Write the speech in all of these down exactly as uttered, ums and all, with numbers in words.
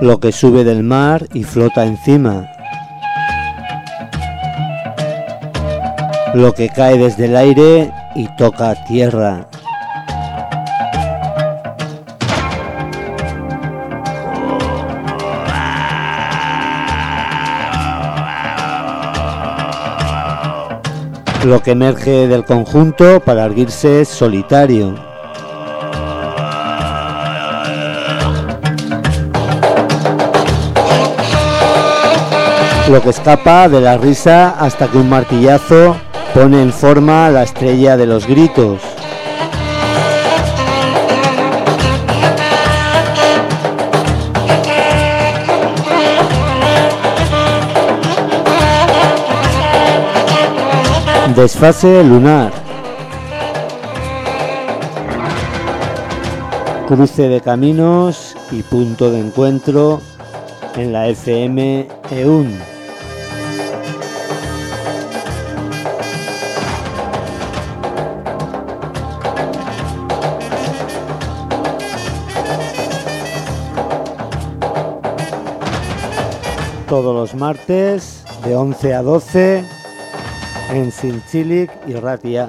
lo que sube del mar y flota encima, lo que cae desde el aire y toca tierra. Lo que emerge del conjunto para erguirse solitario. Lo que escapa de la risa hasta que un martillazo pone en forma la estrella de los gritos. Desfase lunar. Cruce de caminos y punto de encuentro en la F M E U N. Todos los martes de once a doce en Zintzilik y Ratia.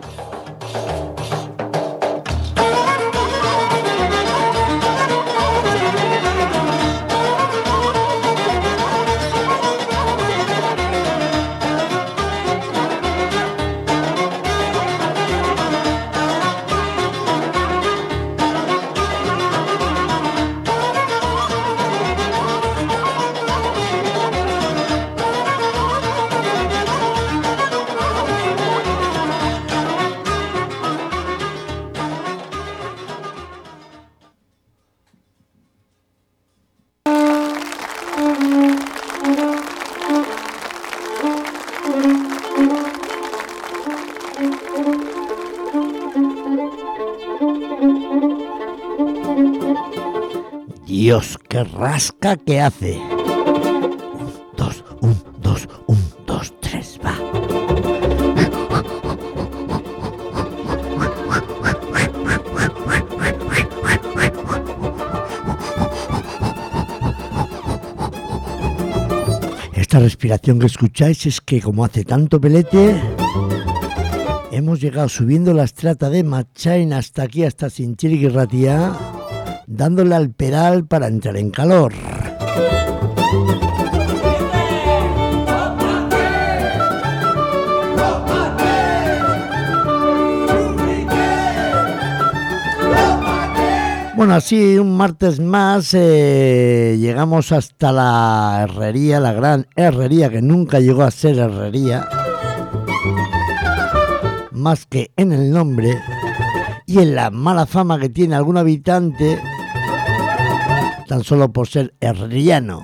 Dios, qué rasca que hace. Un, dos, un, dos, un, dos, tres, va. Esta respiración que escucháis es que como hace tanto pelete, hemos llegado subiendo la estrata de Machain hasta aquí, hasta Zintzilik y Ratia, dándole al pedal para entrar en calor. Bueno, así un martes más eh, llegamos hasta la herrería, la gran herrería que nunca llegó a ser herrería, más que en el nombre y en la mala fama que tiene algún habitante tan solo por ser herreriano.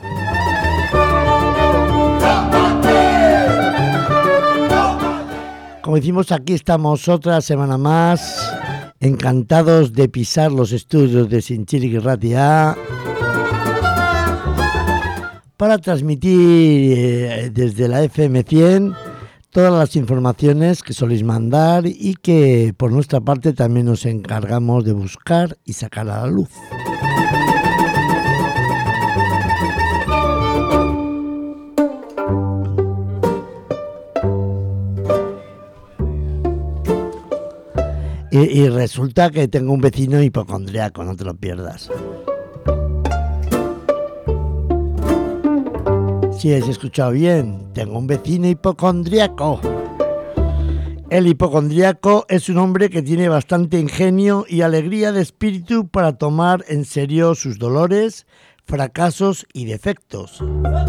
Como decimos, aquí estamos otra semana más, encantados de pisar los estudios de Zintzilik y Ratia para transmitir eh, desde la F M cien todas las informaciones que soléis mandar y que por nuestra parte también nos encargamos de buscar y sacar a la luz. Y, y resulta que tengo un vecino hipocondriaco, no te lo pierdas. Sí, has escuchado bien, tengo un vecino hipocondriaco. El hipocondriaco es un hombre que tiene bastante ingenio y alegría de espíritu para tomar en serio sus dolores, fracasos y defectos.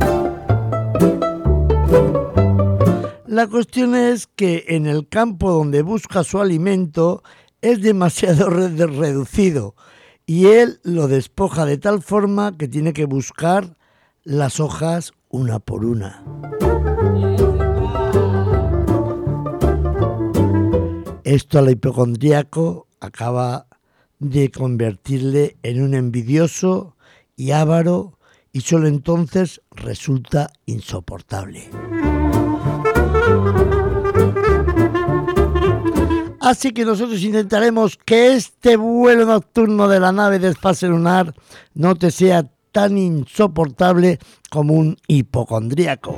La cuestión es que en el campo donde busca su alimento es demasiado reducido y él lo despoja de tal forma que tiene que buscar las hojas una por una. Esto al hipocondríaco acaba de convertirle en un envidioso y avaro y solo entonces resulta insoportable. Así que nosotros intentaremos que este vuelo nocturno de la nave Desfase Lunar no te sea tan insoportable como un hipocondríaco.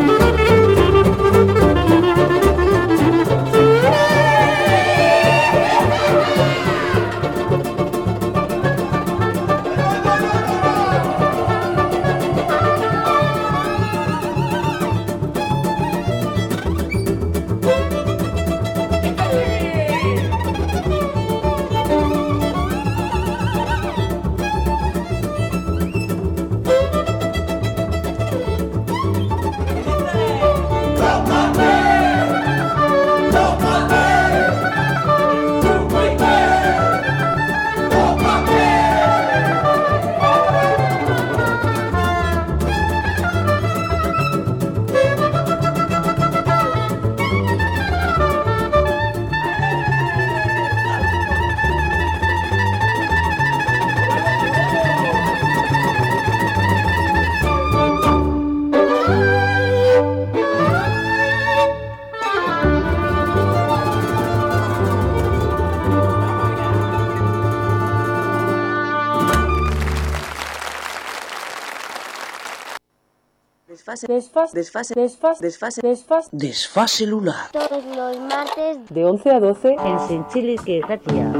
Desfase, desfase, desfase, desfase, desfase, desfase, desfase lunar. Todos los martes De once a doce en Senchilis que Ratia.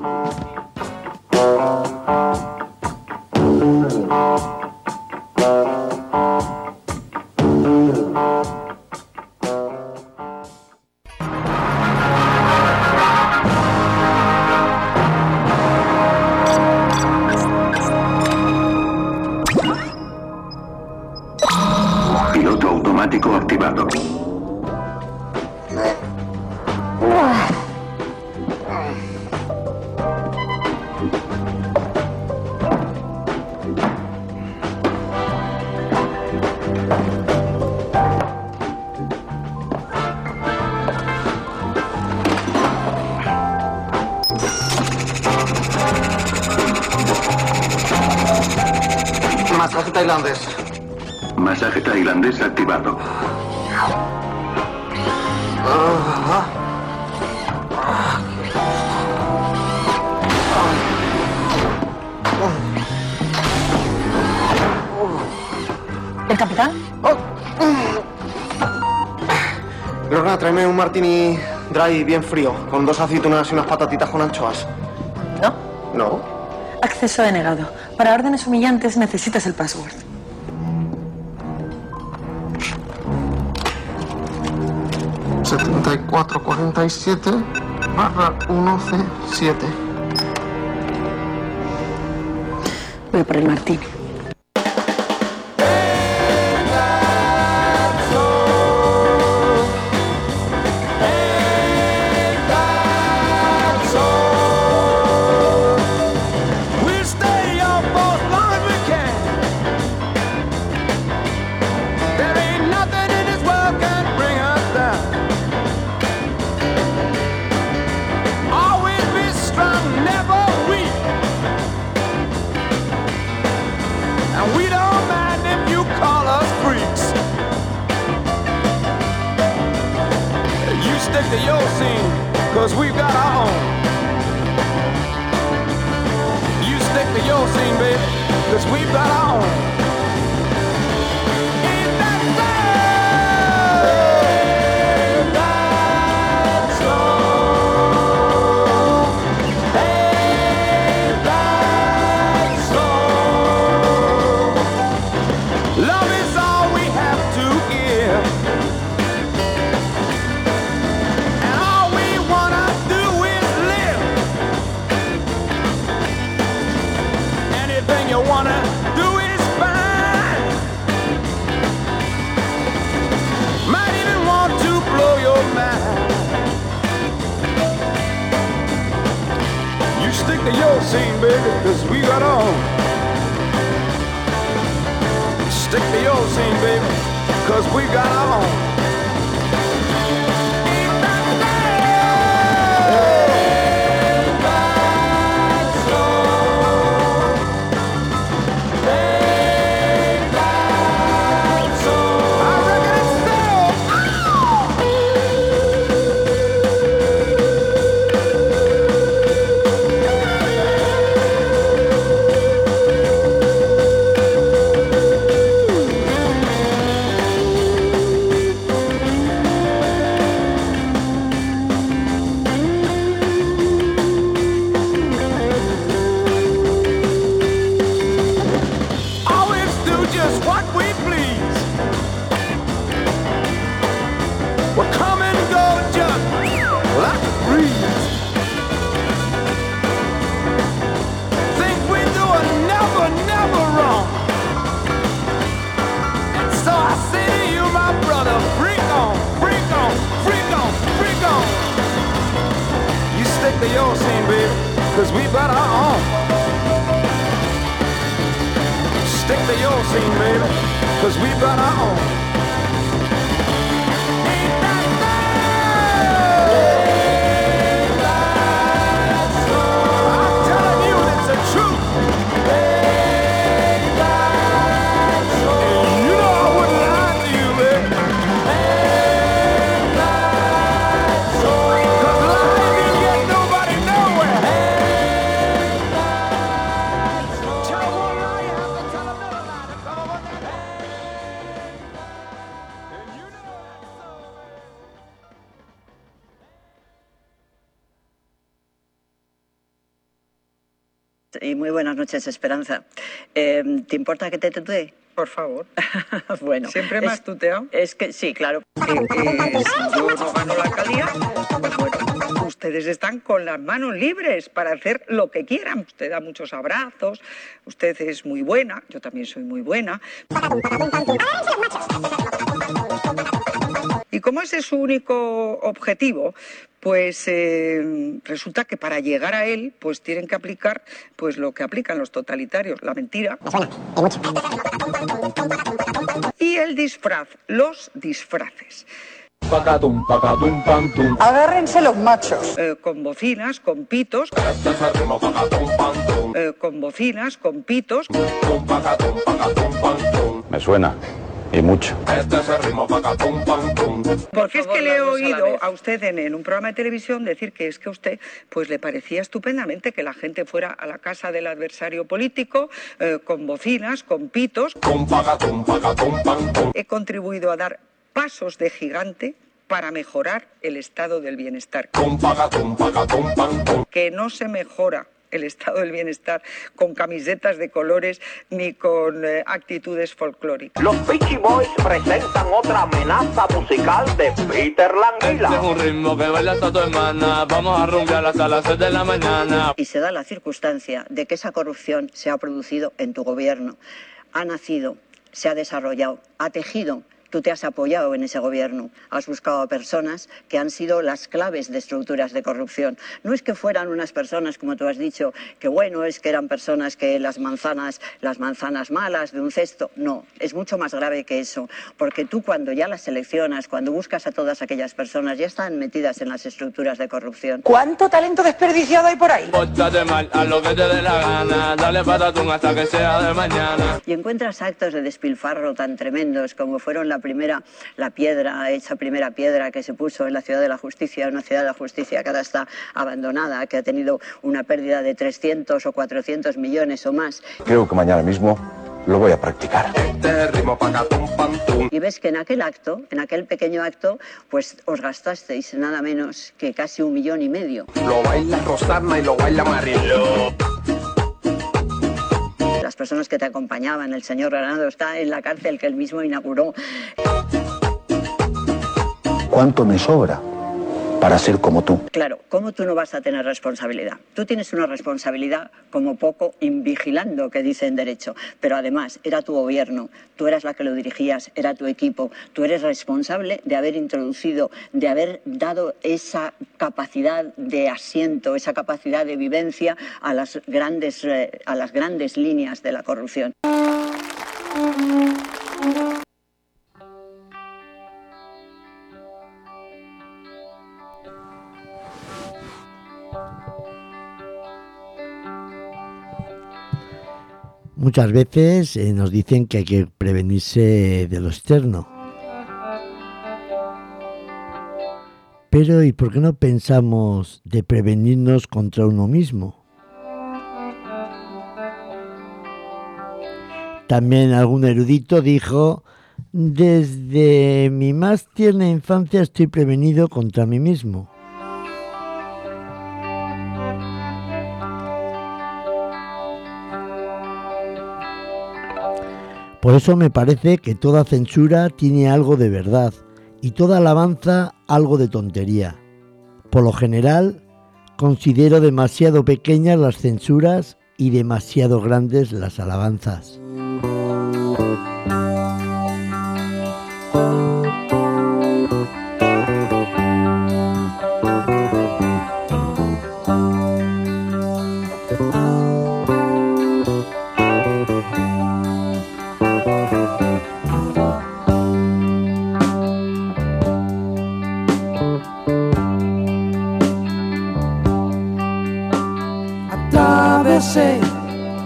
Piloto automático activado. Masaje tailandés. Masaje tailandés activado. ¿El capitán? Lorna, tráeme un martini dry bien frío, con dos aceitunas y unas patatitas con anchoas. No. ¿No? Acceso denegado. Para órdenes humillantes necesitas el password. setenta y cuatro cuarenta y siete barra uno ce siete. Voy por el martini. To your scene, cause we've got our own. You stick to your scene, baby, cause we've got our own. Ain't that so? Ain't that so? Ain't that so? Love is all we have to give. You wanna do is fine. Might even want to blow your mind. You stick to your scene, baby, cause we got on. Stick to your scene, baby, cause we got on. your scene, baby, cause we've got our own. Stick to your scene, baby, cause we've got our own. Ain't that nice? I'm telling you, it's the truth. And you know I wouldn't lie to you, baby. Cause lying didn't get nobody nowhere. Tell one lie, you have to tell another lie to come over that. And you know that's so, Y muy buenas noches, Esperanza. Eh, ¿Te importa que te tutee? Por favor. Bueno. ¿Siempre me has es, tuteado? Es que sí, claro. Que, que si yo no gano la alcaldía, pues bueno, ustedes están con las manos libres para hacer lo que quieran. Usted da muchos abrazos, usted es muy buena, yo también soy muy buena. Y como ese es su único objetivo, pues eh, resulta que para llegar a él, pues tienen que aplicar pues lo que aplican los totalitarios, la mentira. Y el disfraz, los disfraces. Pacatum, pacatum, pantum. Agárrense los machos. Eh, con bocinas, con pitos. Eh, con bocinas, con pitos. Me suena. Y mucho. Porque es que le he oído a usted en, en un programa de televisión decir que es que a usted pues le parecía estupendamente que la gente fuera a la casa del adversario político eh, con bocinas, con pitos. He contribuido a dar pasos de gigante para mejorar el estado del bienestar. Que no se mejora el estado del bienestar con camisetas de colores ni con eh, actitudes folclóricas. Los Peachy Boys presentan otra amenaza musical de Peter Languila. Este es un ritmo que baila hasta tu hermana. Vamos a rumbear hasta las seis de la mañana. Y se da la circunstancia de que esa corrupción se ha producido en tu gobierno. Ha nacido, se ha desarrollado, ha tejido. Tú te has apoyado en ese gobierno, has buscado a personas que han sido las claves de estructuras de corrupción. No es que fueran unas personas, como tú has dicho, que bueno, es que eran personas que las manzanas, las manzanas malas de un cesto. No, es mucho más grave que eso, porque tú cuando ya las seleccionas, cuando buscas a todas aquellas personas, ya están metidas en las estructuras de corrupción. ¿Cuánto talento desperdiciado hay por ahí? Pórtate mal, a lo que te dé la gana, dale patatón hasta que sea de mañana. Y encuentras actos de despilfarro tan tremendos como fueron la primera, la piedra, esa primera piedra que se puso en la Ciudad de la Justicia, una Ciudad de la Justicia que ahora está abandonada, que ha tenido una pérdida de trescientos o cuatrocientos millones o más. Creo que mañana mismo lo voy a practicar. Y ves que en aquel acto, en aquel pequeño acto, pues os gastasteis nada menos que casi un millón y medio. Lo baila Rosana y lo baila Mariló. Las personas que te acompañaban, el señor Granado está en la cárcel que él mismo inauguró. ¿Cuánto me sobra para ser como tú? Claro, ¿cómo tú no vas a tener responsabilidad? Tú tienes una responsabilidad como poco invigilando, que dice en derecho, pero además era tu gobierno, tú eras la que lo dirigías, era tu equipo, tú eres responsable de haber introducido, de haber dado esa capacidad de asiento, esa capacidad de vivencia a las grandes, eh, a las grandes líneas de la corrupción. Muchas veces eh, nos dicen que hay que prevenirse de lo externo. Pero ¿y por qué no pensamos de prevenirnos contra uno mismo? También algún erudito dijo: desde mi más tierna infancia estoy prevenido contra mí mismo. Por eso me parece que toda censura tiene algo de verdad y toda alabanza algo de tontería. Por lo general, considero demasiado pequeñas las censuras y demasiado grandes las alabanzas.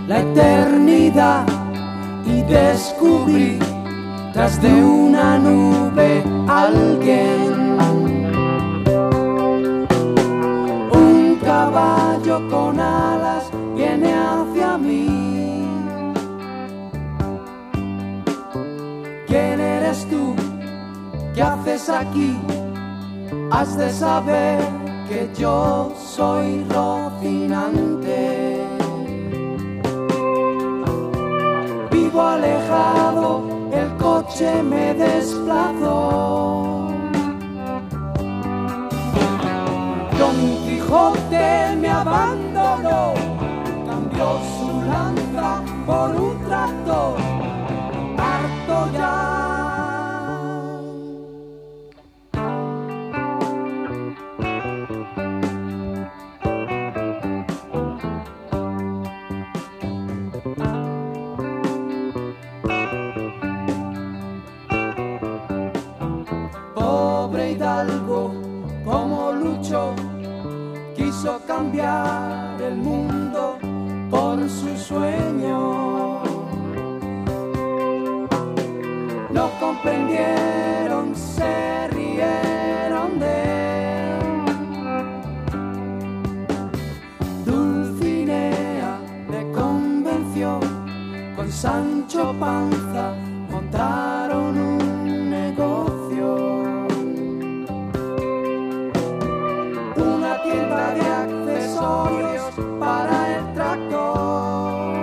la eternidad y descubrí tras de una nube alguien. Un caballo con alas viene hacia mí. ¿Quién eres tú? ¿Qué haces aquí? Has de saber que yo soy Rocinante. Vivo alejado, el coche me desplazó. Don Quijote me abandonó, cambió su lanza por un tractor, harto ya. Como luchó, quiso cambiar el mundo por su sueño. No comprendieron, se rieron de él. Dulcinea le convenció, con Sancho Panza montaron un negocio. Tienda de accesorios para el tractor.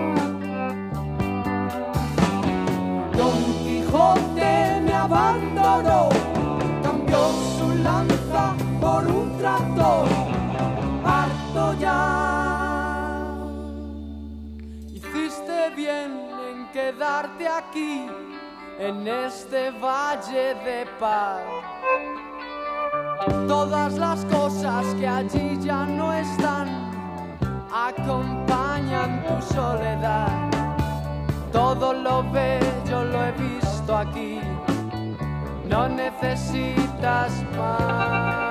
Don Quijote me abandonó, cambió su lanza por un tractor, harto ya. Hiciste bien en quedarte aquí, en este valle de paz. Todas las cosas que allí ya no están acompañan tu soledad. Todo lo bello lo he visto aquí, no necesitas más.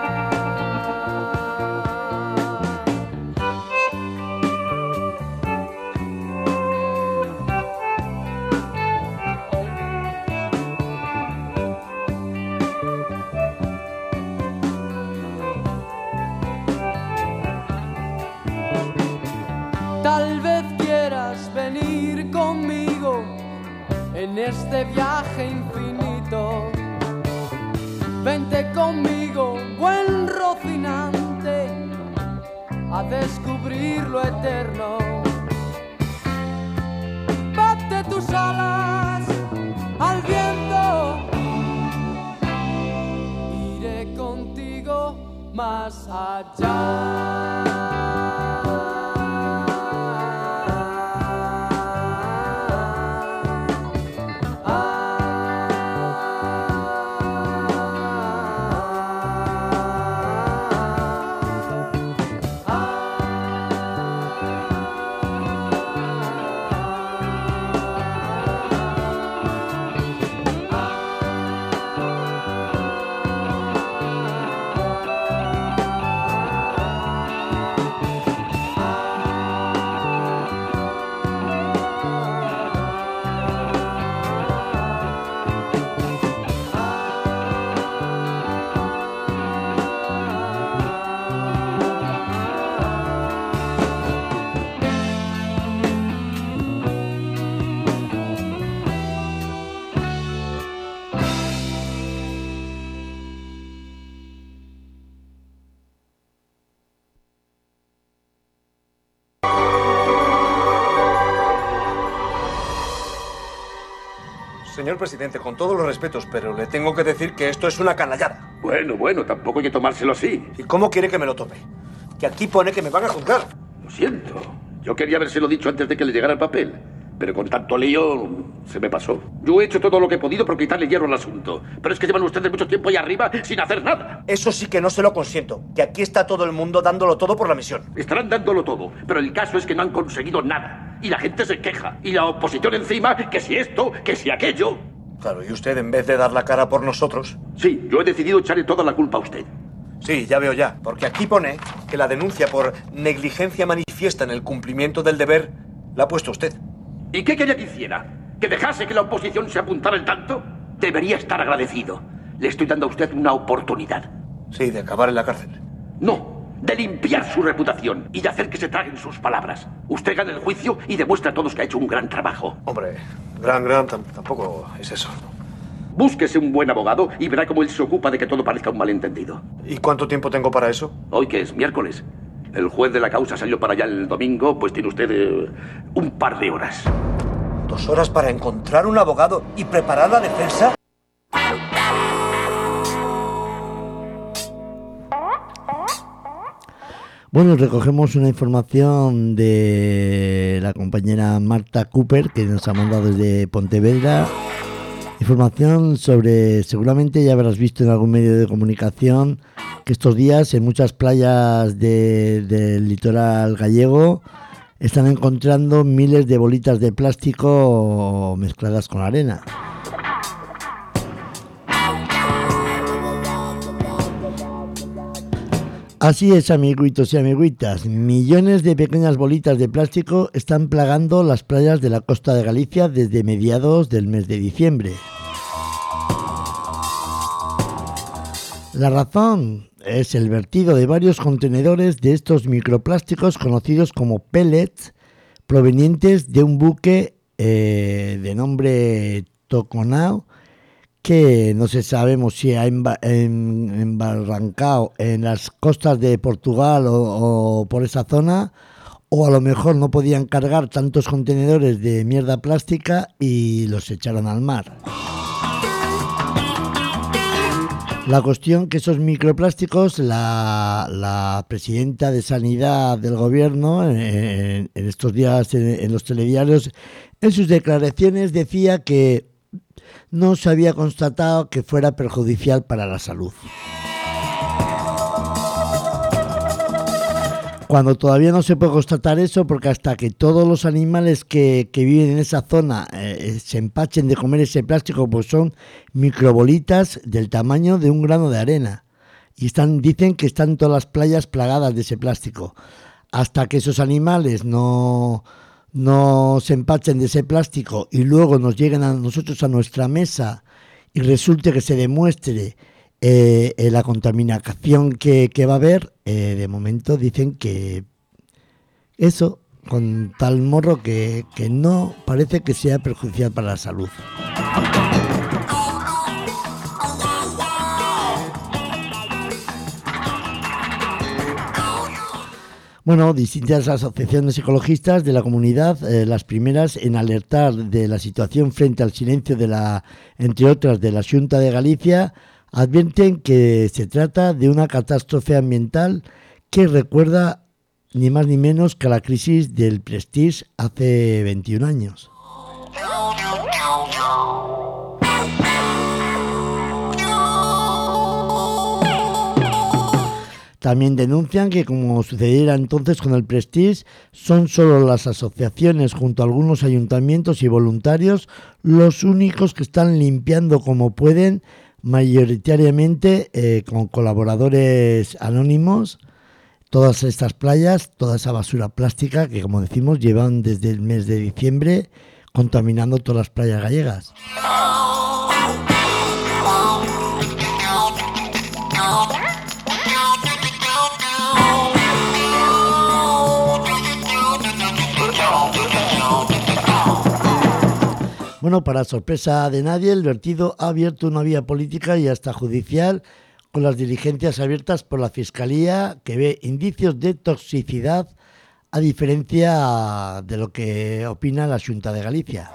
Tal vez quieras venir conmigo en este viaje infinito. Vente conmigo, buen Rocinante, a descubrir lo eterno. Bate tus alas al viento, iré contigo más allá. Señor presidente, con todos los respetos, pero le tengo que decir que esto es una canallada. Bueno, bueno, tampoco hay que tomárselo así. ¿Y cómo quiere que me lo tome? Que aquí pone que me van a juzgar. Lo siento. Yo quería habérselo dicho antes de que le llegara el papel, pero con tanto lío se me pasó. Yo he hecho todo lo que he podido por quitarle hierro al asunto, pero es que llevan ustedes mucho tiempo ahí arriba sin hacer nada. Eso sí que no se lo consiento, que aquí está todo el mundo dándolo todo por la misión. Estarán dándolo todo, pero el caso es que no han conseguido nada. Y la gente se queja, y la oposición encima, que si esto, que si aquello. Claro, y usted, en vez de dar la cara por nosotros... Sí, yo he decidido echarle toda la culpa a usted. Sí, ya veo ya, porque aquí pone que la denuncia por negligencia manifiesta en el cumplimiento del deber La ha puesto usted. ¿Y qué quería que hiciera? ¿Que dejase que la oposición se apuntara el tanto? Debería estar agradecido. Le estoy dando a usted una oportunidad. Sí, de acabar en la cárcel. No, de limpiar su reputación y de hacer que se traguen sus palabras. Usted gana el juicio y demuestra a todos que ha hecho un gran trabajo. Hombre, gran, gran, tampoco es eso. Búsquese un buen abogado y verá cómo él se ocupa de que todo parezca un malentendido. ¿Y cuánto tiempo tengo para eso? Hoy que es miércoles. El juez de la causa salió para allá el domingo, pues tiene usted eh, un par de horas. ¿Dos horas para encontrar un abogado y preparar la defensa? Bueno, recogemos una información de la compañera Marta Cooper, que nos ha mandado desde Pontevedra. Información sobre, seguramente ya habrás visto en algún medio de comunicación, que estos días en muchas playas de, del litoral gallego están encontrando miles de bolitas de plástico mezcladas con arena. Así es, amiguitos y amiguitas, millones de pequeñas bolitas de plástico están plagando las playas de la costa de Galicia desde mediados del mes de diciembre. La razón es el vertido de varios contenedores de estos microplásticos conocidos como pellets, provenientes de un buque eh, de nombre Toconao, que no se sabemos si ha embarrancado en las costas de Portugal o, o por esa zona, o a lo mejor no podían cargar tantos contenedores de mierda plástica y los echaron al mar. La cuestión que esos microplásticos, la, la presidenta de Sanidad del gobierno, en, en estos días en, en los telediarios, en sus declaraciones decía que no se había constatado que fuera perjudicial para la salud. Cuando todavía no se puede constatar eso, porque hasta que todos los animales que, que viven en esa zona eh, se empachen de comer ese plástico, pues son microbolitas del tamaño de un grano de arena. Y están, dicen que están todas las playas plagadas de ese plástico. Hasta que esos animales no... no se empachen de ese plástico y luego nos lleguen a nosotros a nuestra mesa y resulte que se demuestre eh, eh, la contaminación que, que va a haber, eh, de momento dicen que eso, con tal morro que, que no parece que sea perjudicial para la salud. Bueno, distintas asociaciones ecologistas de la comunidad, eh, las primeras en alertar de la situación frente al silencio de la, entre otras, de la Xunta de Galicia, advierten que se trata de una catástrofe ambiental que recuerda ni más ni menos que a la crisis del Prestige hace veintiún años. También denuncian que, como sucediera entonces con el Prestige, son solo las asociaciones junto a algunos ayuntamientos y voluntarios los únicos que están limpiando como pueden, mayoritariamente eh, con colaboradores anónimos, todas estas playas, toda esa basura plástica que, como decimos, llevan desde el mes de diciembre contaminando todas las playas gallegas. Bueno, para sorpresa de nadie, el vertido ha abierto una vía política y hasta judicial con las diligencias abiertas por la Fiscalía, que ve indicios de toxicidad, a diferencia de lo que opina la Xunta de Galicia.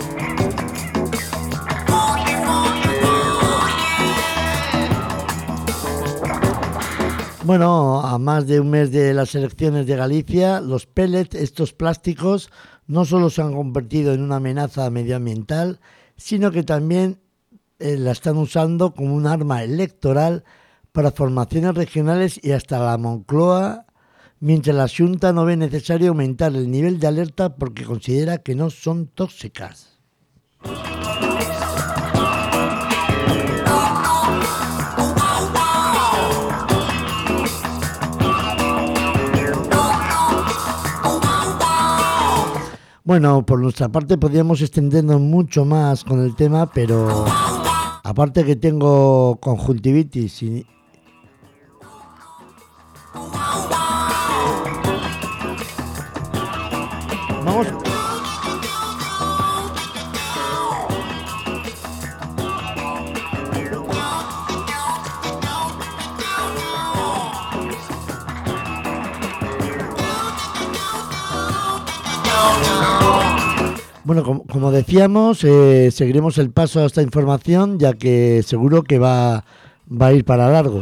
Bueno, a más de un mes de las elecciones de Galicia, los pellets, estos plásticos, no solo se han convertido en una amenaza medioambiental, sino que también eh, la están usando como un arma electoral para formaciones regionales y hasta la Moncloa, mientras la Xunta no ve necesario aumentar el nivel de alerta porque considera que no son tóxicas. Bueno, por nuestra parte podríamos extendernos mucho más con el tema, pero aparte que tengo conjuntivitis y... Vamos... Bueno, como, como decíamos, eh, seguiremos el paso a esta información, ya que seguro que va, va a ir para largo.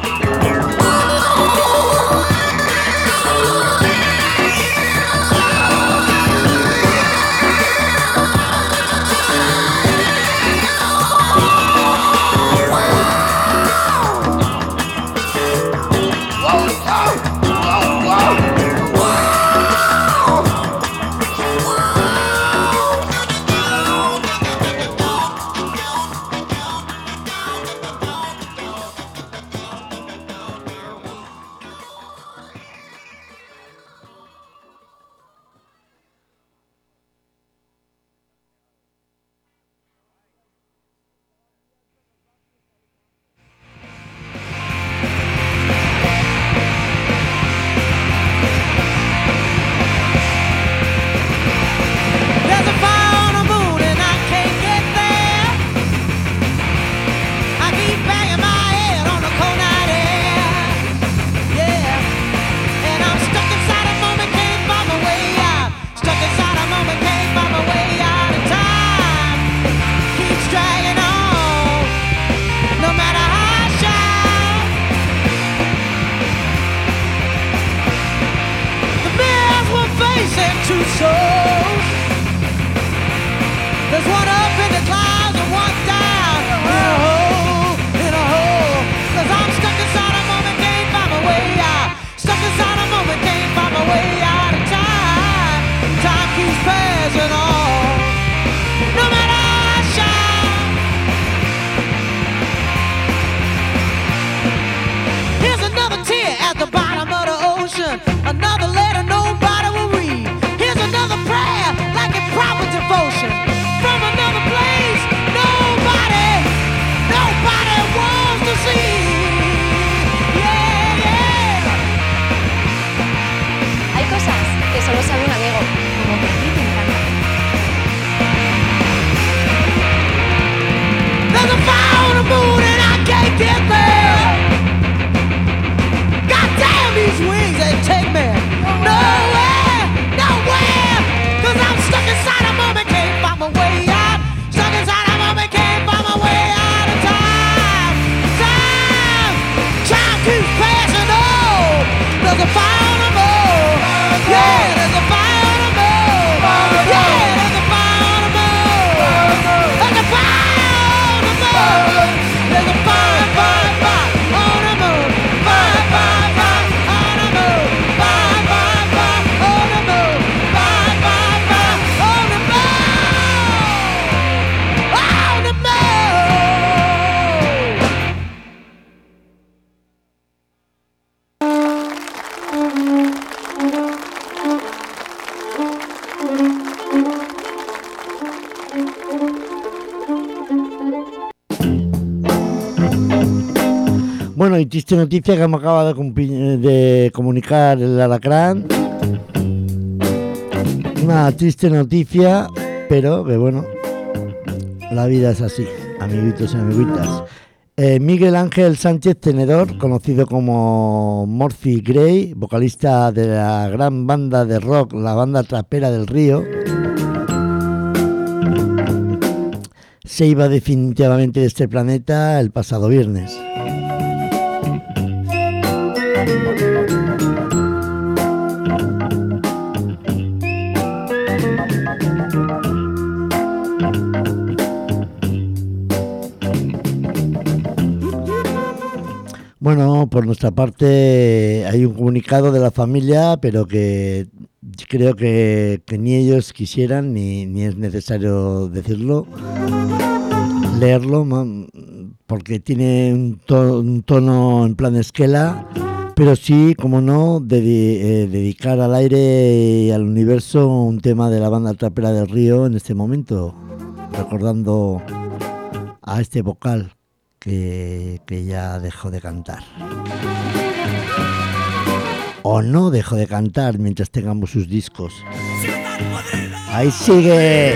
Bueno, y triste noticia que me acaba de, compi- de comunicar el Alacrán. Una triste noticia, pero que bueno, la vida es así, amiguitos y amiguitas. Eh, Miguel Ángel Sánchez Tenedor, conocido como Morphy Gray, vocalista de la gran banda de rock, la banda Trapera del Río, se iba definitivamente de este planeta el pasado viernes. Bueno, por nuestra parte hay un comunicado de la familia, pero que creo que, que ni ellos quisieran ni, ni es necesario decirlo, leerlo, porque tiene un tono, un tono en plan esquela pero sí, como no, dedi- eh, dedicar al aire y al universo un tema de la banda Trapera del Río en este momento, recordando a este vocal que, que ya dejó de cantar. O no dejó de cantar mientras tengamos sus discos. ¡Ahí sigue!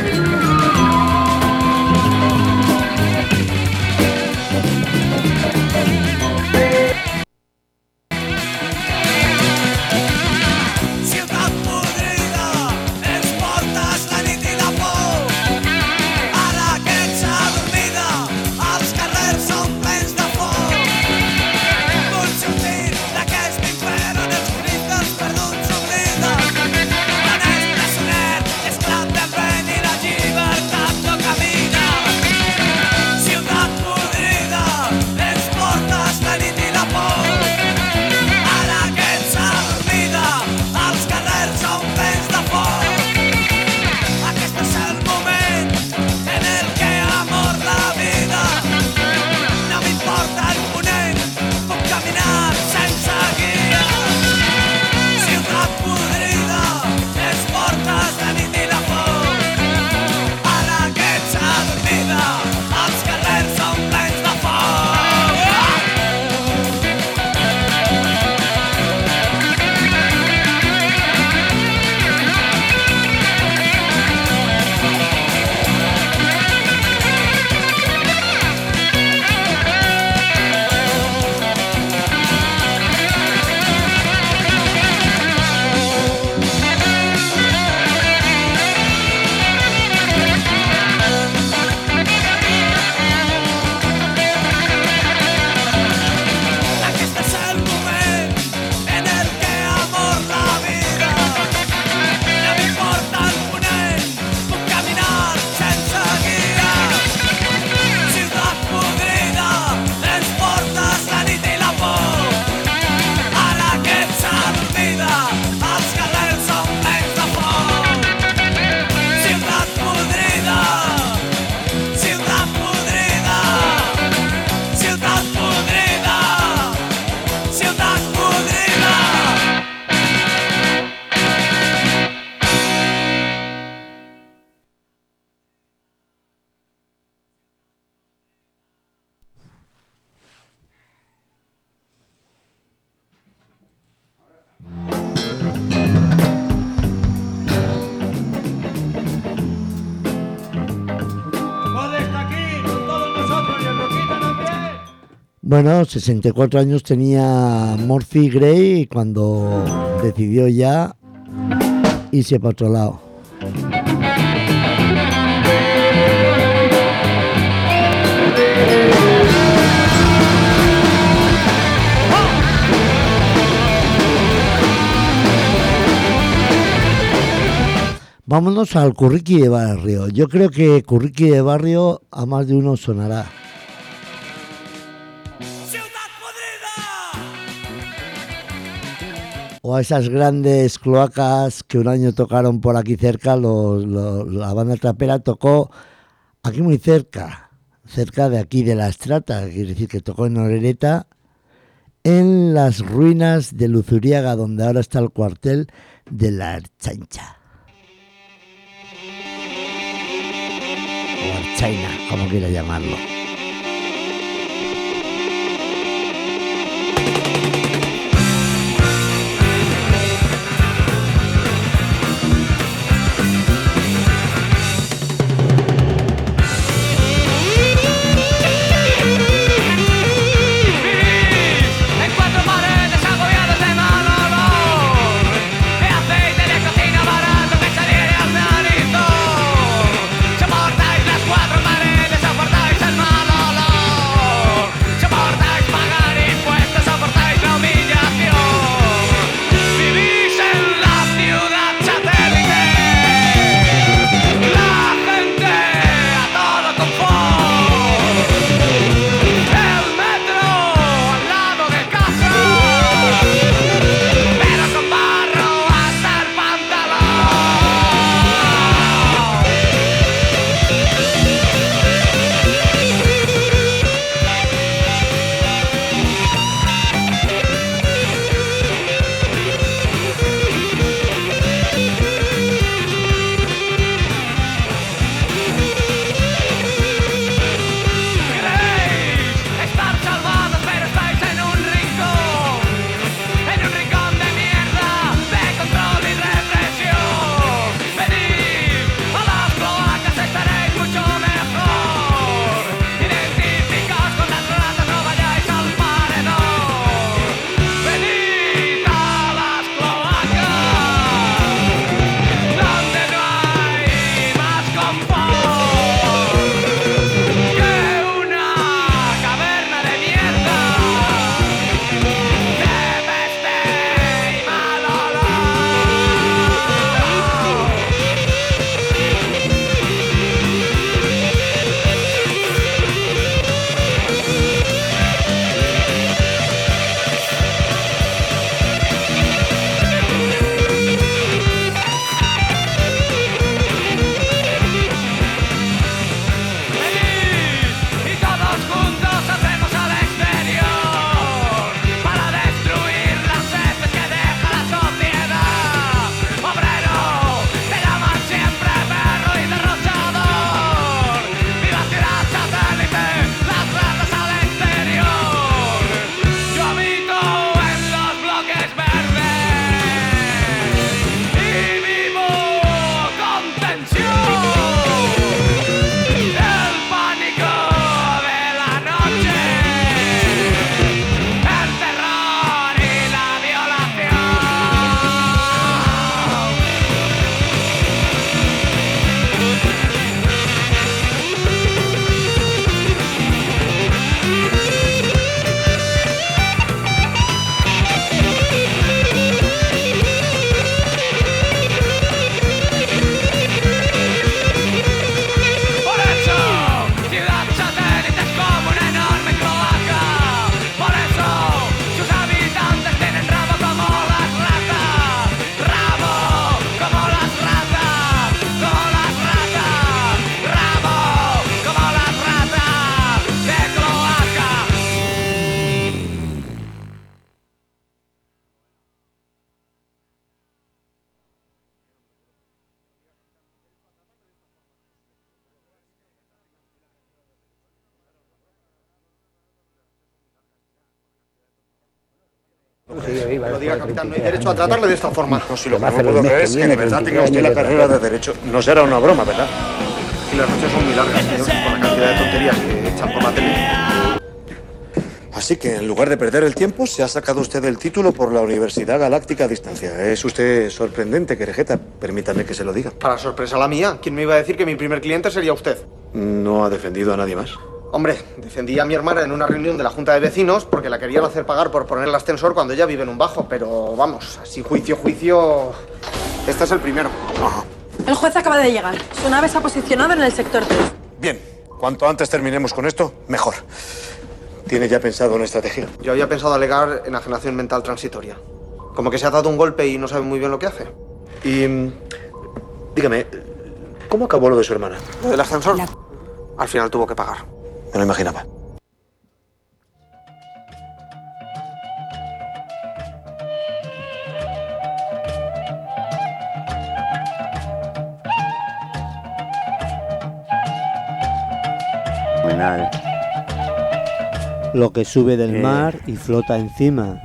Bueno, sesenta y cuatro años tenía Murphy Gray cuando decidió ya irse para otro lado. Vámonos al Curriqui de Barrio. Yo creo que Curriqui de Barrio a más de uno sonará. O a esas grandes cloacas que un año tocaron por aquí cerca, los, los, la banda trapera tocó aquí muy cerca, cerca de aquí de La Estrata, quiere decir que tocó en Orereta, en las ruinas de Luzuriaga, donde ahora está el cuartel de la Ertzaintza. O Ertzaina, como quiera llamarlo. Soportáis las cuatro paredes, soportáis el mar. Lo diga, capitán, no hay derecho a tratarle de esta forma. No, si lo que no puedo creer es que de verdad tenga usted la carrera de Derecho. No será una broma, ¿verdad? Y las noches son muy largas, tío, por la cantidad de tonterías que echan por la tele. Así que en lugar de perder el tiempo, se ha sacado usted el título por la Universidad Galáctica a Distancia. Es usted sorprendente, querejeta. Permítame que se lo diga. Para sorpresa la mía, ¿quién me iba a decir que mi primer cliente sería usted? ¿No ha defendido a nadie más? Hombre, defendí a mi hermana en una reunión de la Junta de Vecinos porque la querían hacer pagar por poner el ascensor cuando ella vive en un bajo, pero vamos, así juicio, juicio... Este es el primero. Ajá. El juez acaba de llegar. Su nave se ha posicionado en el sector tres. Bien, cuanto antes terminemos con esto, mejor. ¿Tiene ya pensado una estrategia? Yo había pensado alegar enajenación mental transitoria. Como que se ha dado un golpe y no sabe muy bien lo que hace. Y... dígame, ¿cómo acabó lo de su hermana? ¿Lo del ascensor? La... Al final tuvo que pagar. Me lo imaginaba. Lo que sube del mar y flota encima.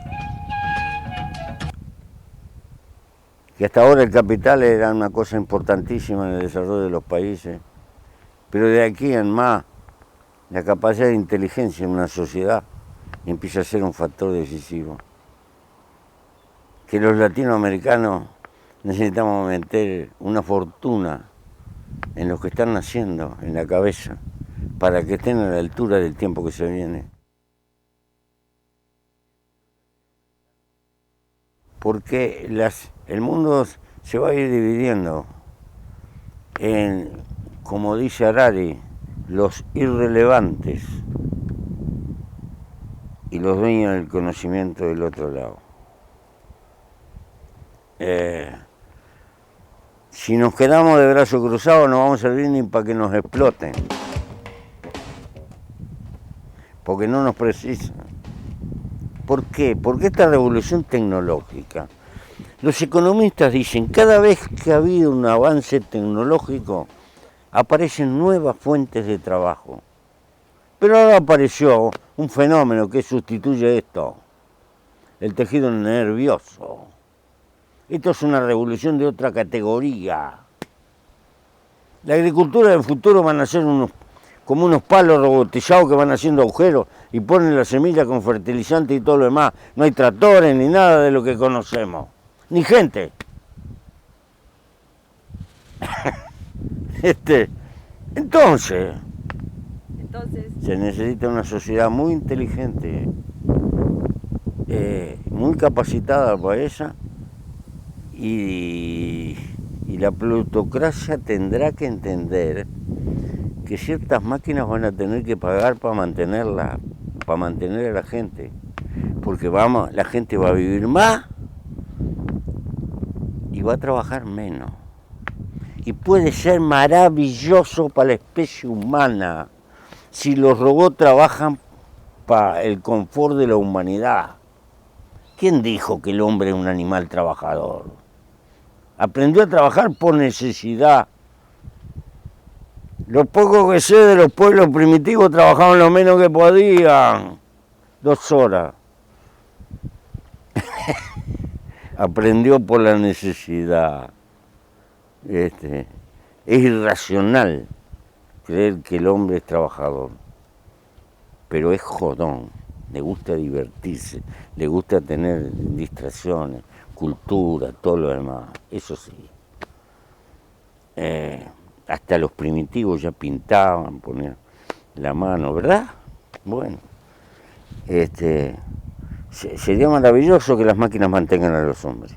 Que hasta ahora el capital era una cosa importantísima en el desarrollo de los países, pero de aquí en más, la capacidad de inteligencia en una sociedad empieza a ser un factor decisivo. Que los latinoamericanos necesitamos meter una fortuna en los que están naciendo, en la cabeza, para que estén a la altura del tiempo que se viene. Porque las, el mundo se va a ir dividiendo en, como dice Harari, los irrelevantes y los dueños del conocimiento del otro lado. Eh, si nos quedamos de brazos cruzados no vamos a servir ni para que nos exploten, porque no nos precisan. ¿Por qué? Porque esta revolución tecnológica, los economistas dicen, cada vez que ha habido un avance tecnológico, aparecen nuevas fuentes de trabajo. Pero ahora apareció un fenómeno que sustituye esto, el tejido nervioso. Esto es una revolución de otra categoría. La agricultura del futuro van a ser unos, como unos palos robotizados que van haciendo agujeros y ponen la semilla con fertilizante y todo lo demás. No hay tractores ni nada de lo que conocemos, ni gente. Este, entonces, entonces, se necesita una sociedad muy inteligente, eh, muy capacitada para esa, y, y la plutocracia tendrá que entender que ciertas máquinas van a tener que pagar para mantenerla, para mantener a la gente, porque vamos, la gente va a vivir más y va a trabajar menos. Y puede ser maravilloso para la especie humana si los robots trabajan para el confort de la humanidad. ¿Quién dijo que el hombre es un animal trabajador? Aprendió a trabajar por necesidad. Lo poco que sé de los pueblos primitivos trabajaban lo menos que podían. Dos horas. Aprendió por la necesidad. Este, es irracional creer que el hombre es trabajador, pero es jodón, le gusta divertirse, le gusta tener distracciones, cultura, todo lo demás, eso sí. Eh, hasta los primitivos ya pintaban, ponían la mano, ¿verdad? Bueno, este, sería maravilloso que las máquinas mantengan a los hombres.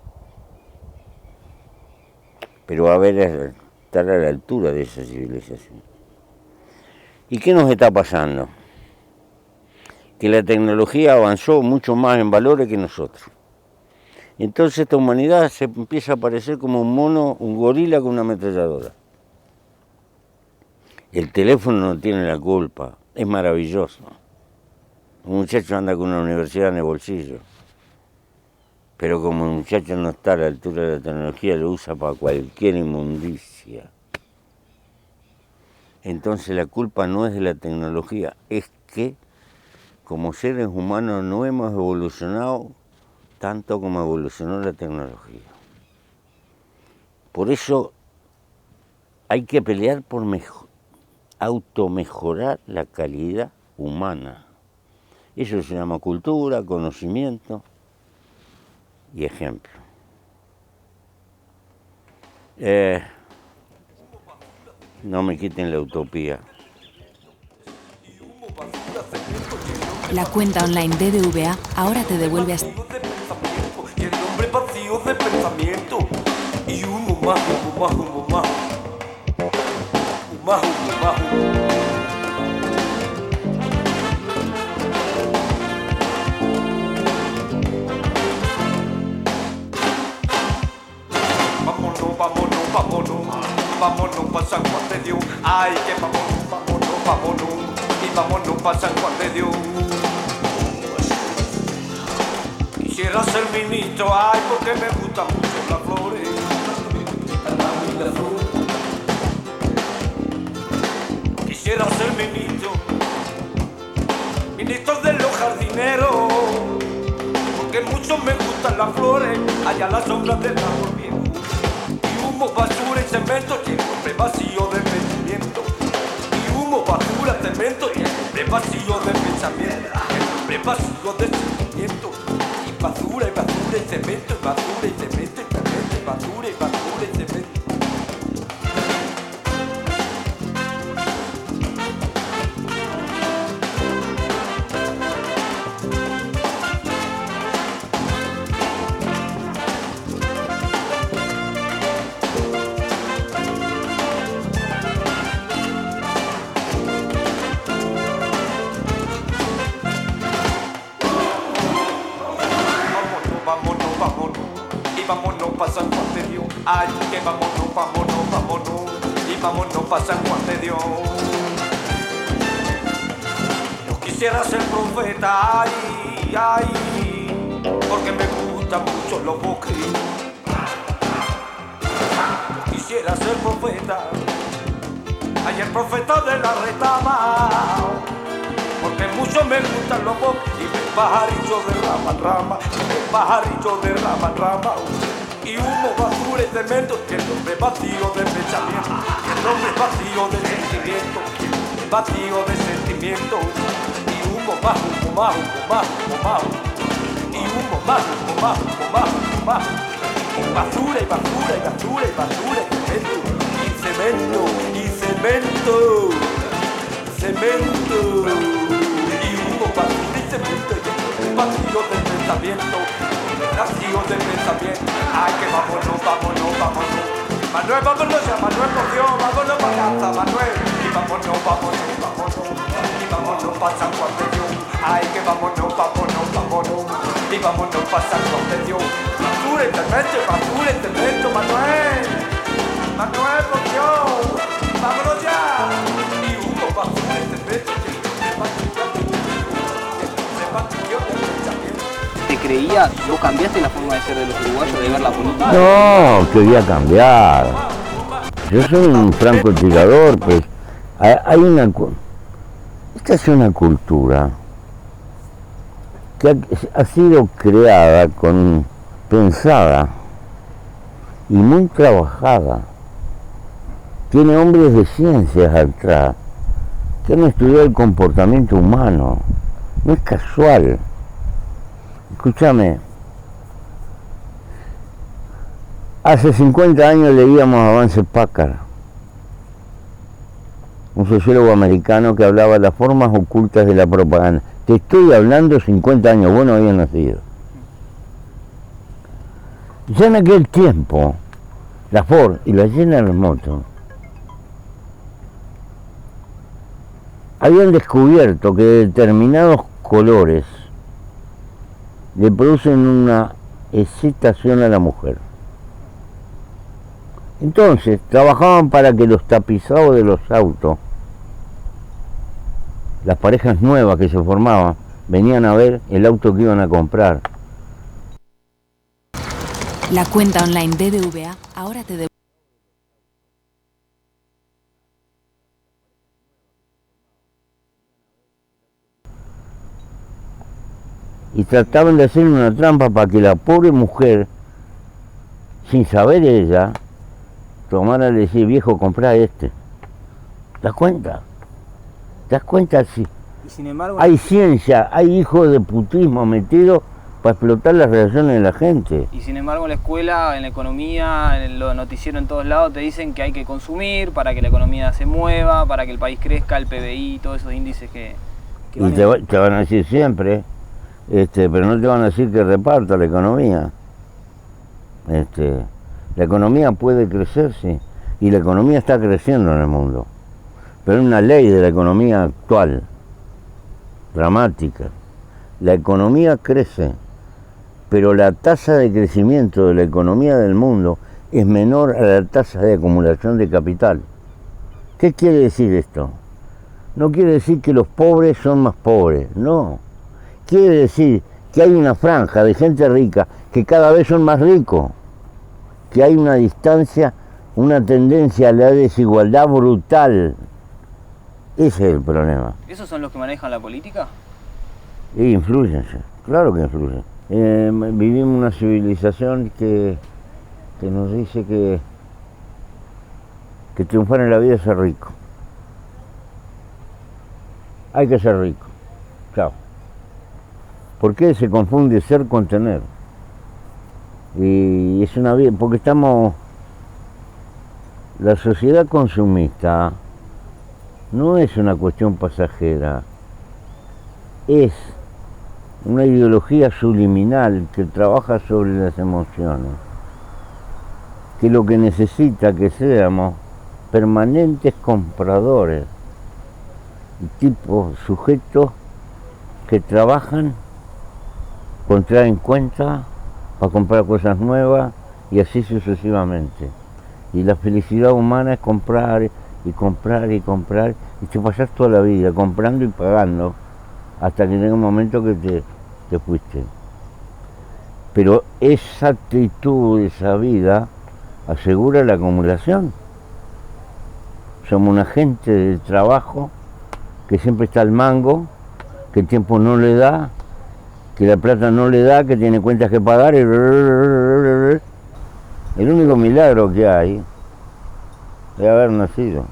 Pero va a haber estar a la altura de esa civilización. ¿Y qué nos está pasando? Que la tecnología avanzó mucho más en valores que nosotros. Entonces esta humanidad se empieza a parecer como un mono, un gorila con una ametralladora. El teléfono no tiene la culpa, es maravilloso. Un muchacho anda con una universidad en el bolsillo. Pero como el muchacho no está a la altura de la tecnología, lo usa para cualquier inmundicia. Entonces la culpa no es de la tecnología, es que como seres humanos no hemos evolucionado tanto como evolucionó la tecnología. Por eso hay que pelear por mejor, automejorar la calidad humana. Eso se llama cultura, conocimiento y ejemplo. Eh, no me quiten la utopía. La cuenta online B B V A ahora te devuelve hasta... Y el hombre vacío de pensamiento. Y humo más, humo más, humo más. Humo más, humo más, humo. Vámonos, vámonos, vámonos. Vámonos pa' San Juan de Dios. Ay, que vámonos, vámonos, vámonos. Y vámonos pa' San Juan de Dios. Quisiera ser ministro, ay, porque me gustan mucho las flores. Las flores. Quisiera ser ministro, ministro de los jardineros, porque mucho me gustan las flores, allá a la sombra del árbol viejo. Y humo, basura y cemento, y el hombre vacío de pensamiento. Y humo, basura, cemento, y el hombre vacío de pensamiento. El hombre vacío de sentimiento. Basura y basura y cemento, y basura y cemento, y cemento, y basura y basura y cemento. San Juan de Dios, ay, que vámonos, vámonos, vámonos, y vámonos pa' San Juan de Dios. Yo quisiera ser profeta, ay, ay, porque me gustan mucho los bosques. Yo quisiera ser profeta, ay, el profeta de la retama, porque mucho me gustan los bosques, y el pajarito de rama en rama, el pajarito de rama en rama. Y humo, basura y cemento, que el hombre vacío de pensamiento, que el hombre vacío de sentimiento, vacío de sentimiento. Y humo más, humo más, humo más, humo más. Y humo más, humo más, humo más, humo más. Y basura y basura y basura y basura y cemento, y cemento, y cemento, cemento. Y humo, basura y cemento, y el hombre vacío de pensamiento. Vacío de pensamiento, ay, que vámonos, vámonos, vámonos. Manuel, vámonos ya, Manuel, por Dios, vámonos pa' casa, Manuel. Y vámonos, vámonos, vámonos. Y vámonos pa' San Juan de Dios. Ay, que vámonos, vámonos, vámonos. Y vámonos pa' San Juan de Dios. Basura y cemento, basura y cemento, Manuel. Manuel, por Dios, vámonos ya. Y hubo basura y cemento, ¿te creías, vos cambiaste la forma de ser de los uruguayos, de ver la política? No, que voy a cambiar. Yo soy un francotirador, pues. Hay una... Esta es una cultura que ha, ha sido creada, con, pensada y muy trabajada. Tiene hombres de ciencias atrás que han estudiado el comportamiento humano. No es casual. Escúchame, hace cincuenta años leíamos a Vance Packard, un sociólogo americano que hablaba de las formas ocultas de la propaganda. Te estoy hablando cincuenta años, vos no habías nacido. Ya en aquel tiempo, la Ford y la General Motors habían descubierto que determinados colores le producen una excitación a la mujer. Entonces, trabajaban para que los tapizados de los autos, las parejas nuevas que se formaban, venían a ver el auto que iban a comprar. La cuenta online B B V A ahora te devuelve. y trataban de hacer una trampa para que la pobre mujer, sin saber ella, tomara y le decía, viejo, comprá este. ¿Te das cuenta? ¿Te das cuenta? Sí. Y sin embargo, hay ciencia, hay hijos de putismo metidos para explotar las relaciones de la gente. Y sin embargo en la escuela, en la economía, en los noticieros en todos lados te dicen que hay que consumir para que la economía se mueva, para que el país crezca, el P B I, todos esos índices que... que y van te, en... te van a decir siempre, este, pero no te van a decir que reparta la economía. Este, la economía puede crecer, sí, y la economía está creciendo en el mundo. Pero hay una ley de la economía actual, dramática. La economía crece, pero la tasa de crecimiento de la economía del mundo es menor a la tasa de acumulación de capital. ¿Qué quiere decir esto? No quiere decir que los pobres son más pobres, no. Quiere decir que hay una franja de gente rica que cada vez son más ricos, que hay una distancia, una tendencia a la desigualdad brutal. Ese es el problema. ¿Esos son los que manejan la política? Y influyen, claro que influyen. Eh, vivimos una civilización que, que nos dice que, que triunfar en la vida es ser rico. Hay que ser rico. Chao. ¿Por qué se confunde ser con tener? Y es una vida, porque estamos... La sociedad consumista no es una cuestión pasajera, es una ideología subliminal que trabaja sobre las emociones, que lo que necesita que seamos permanentes compradores, tipos, sujetos que trabajan, contraen cuenta para comprar cosas nuevas y así sucesivamente. Y la felicidad humana es comprar y comprar y comprar, y te pasas toda la vida comprando y pagando hasta que llega un momento que te, te fuiste. Pero esa actitud, esa vida, asegura la acumulación. Somos una gente de trabajo que siempre está al mango, que el tiempo no le da, que la plata no le da, que tiene cuentas que pagar. Y... el único milagro que hay es haber nacido.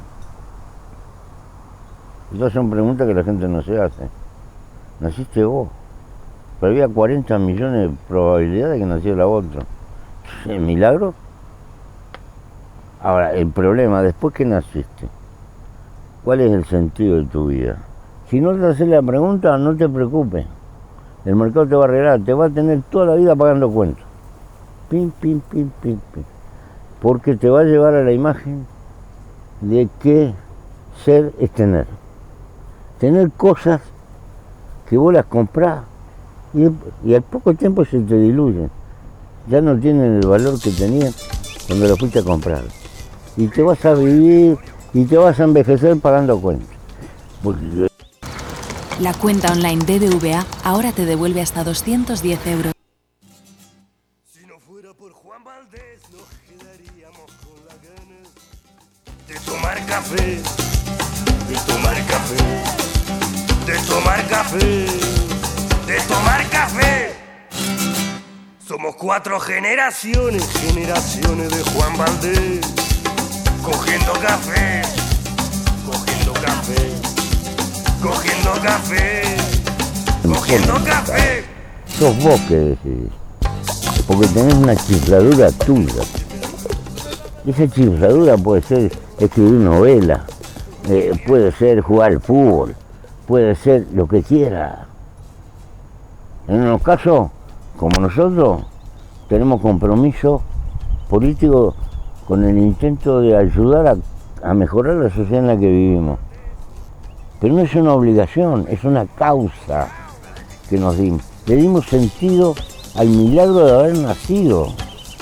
Estas son preguntas que la gente no se hace. Naciste vos, pero había cuarenta millones de probabilidades de que naciera otro. ¿El milagro? Ahora, el problema, después que naciste, ¿cuál es el sentido de tu vida? Si no te haces la pregunta, no te preocupes. El mercado te va a arreglar, te va a tener toda la vida pagando cuentas. Pim, pim, pim, pim, pim. Porque te va a llevar a la imagen de que ser es tener. Tener cosas que vos las comprás y, y al poco tiempo se te diluyen. Ya no tienen el valor que tenían cuando lo fuiste a comprar. Y te vas a vivir y te vas a envejecer pagando cuentas. Porque... La cuenta online B B V A ahora te devuelve hasta doscientos diez euros. Si no fuera por Juan Valdés, nos quedaríamos con la gana de tomar café, de tomar café, de tomar café, de tomar café. Somos cuatro generaciones, generaciones de Juan Valdés, cogiendo café, cogiendo café, cogiendo café, cogiendo café. Sos vos que decidís, porque tenés una chifladura tuya. Esa chifladura puede ser escribir novela, eh, puede ser jugar al fútbol, puede ser lo que quiera. En unos casos, como nosotros, tenemos compromiso político con el intento de ayudar a, a mejorar la sociedad en la que vivimos. Pero no es una obligación, es una causa que nos dimos. Le dimos sentido al milagro de haber nacido.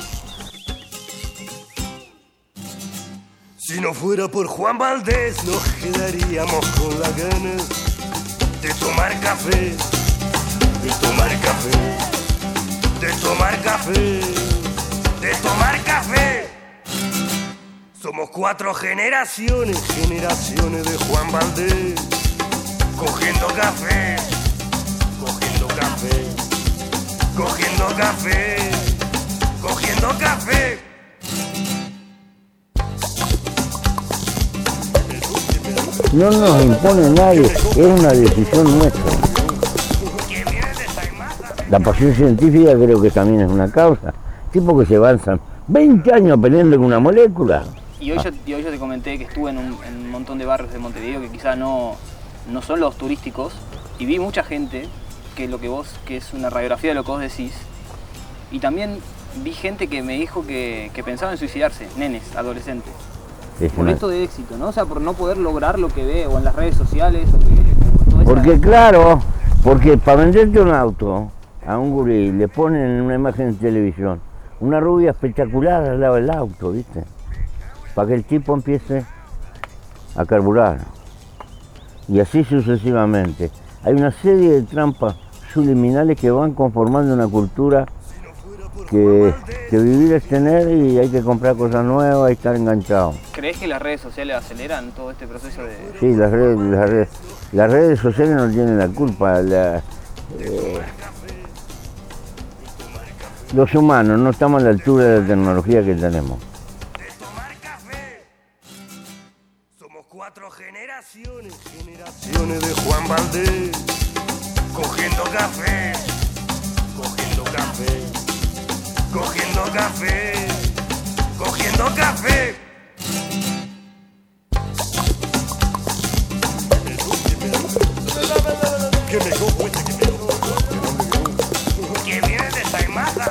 Si no fuera por Juan Valdés, nos quedaríamos con la gana de tomar café, de tomar café, de tomar café, de tomar café. Somos cuatro generaciones, generaciones de Juan Valdés, cogiendo café, cogiendo café, cogiendo café, cogiendo café. No nos impone nadie, es una decisión nuestra. La pasión científica creo que también es una causa. Tipo que se avanzan veinte años peleando con una molécula. Y hoy, yo, y hoy yo te comenté que estuve en un, en un montón de barrios de Montevideo que quizá no, no son los turísticos, y vi mucha gente que lo que vos, que es una radiografía de lo que vos decís, y también vi gente que me dijo que, que pensaba en suicidarse, nenes, adolescentes. Es por una... esto de éxito, ¿no? O sea, por no poder lograr lo que ve o en las redes sociales. O que, o porque esa... claro, porque para venderte un auto a un gurí le ponen una imagen en televisión, una rubia espectacular al lado del auto, ¿viste? Para que el tipo empiece a carburar. Y así sucesivamente. Hay una serie de trampas subliminales que van conformando una cultura que, que vivir es tener y hay que comprar cosas nuevas y estar enganchado. ¿Crees que las redes sociales aceleran todo este proceso de...? Sí, las redes, las redes, las redes sociales no tienen la culpa. La, eh, los humanos no estamos a la altura de la tecnología que tenemos. Somos cuatro generaciones, generaciones de Juan Valdés, cogiendo café, cogiendo café, cogiendo café, cogiendo café. Que me cojo este, que me cojo. Que viene de Saimaza,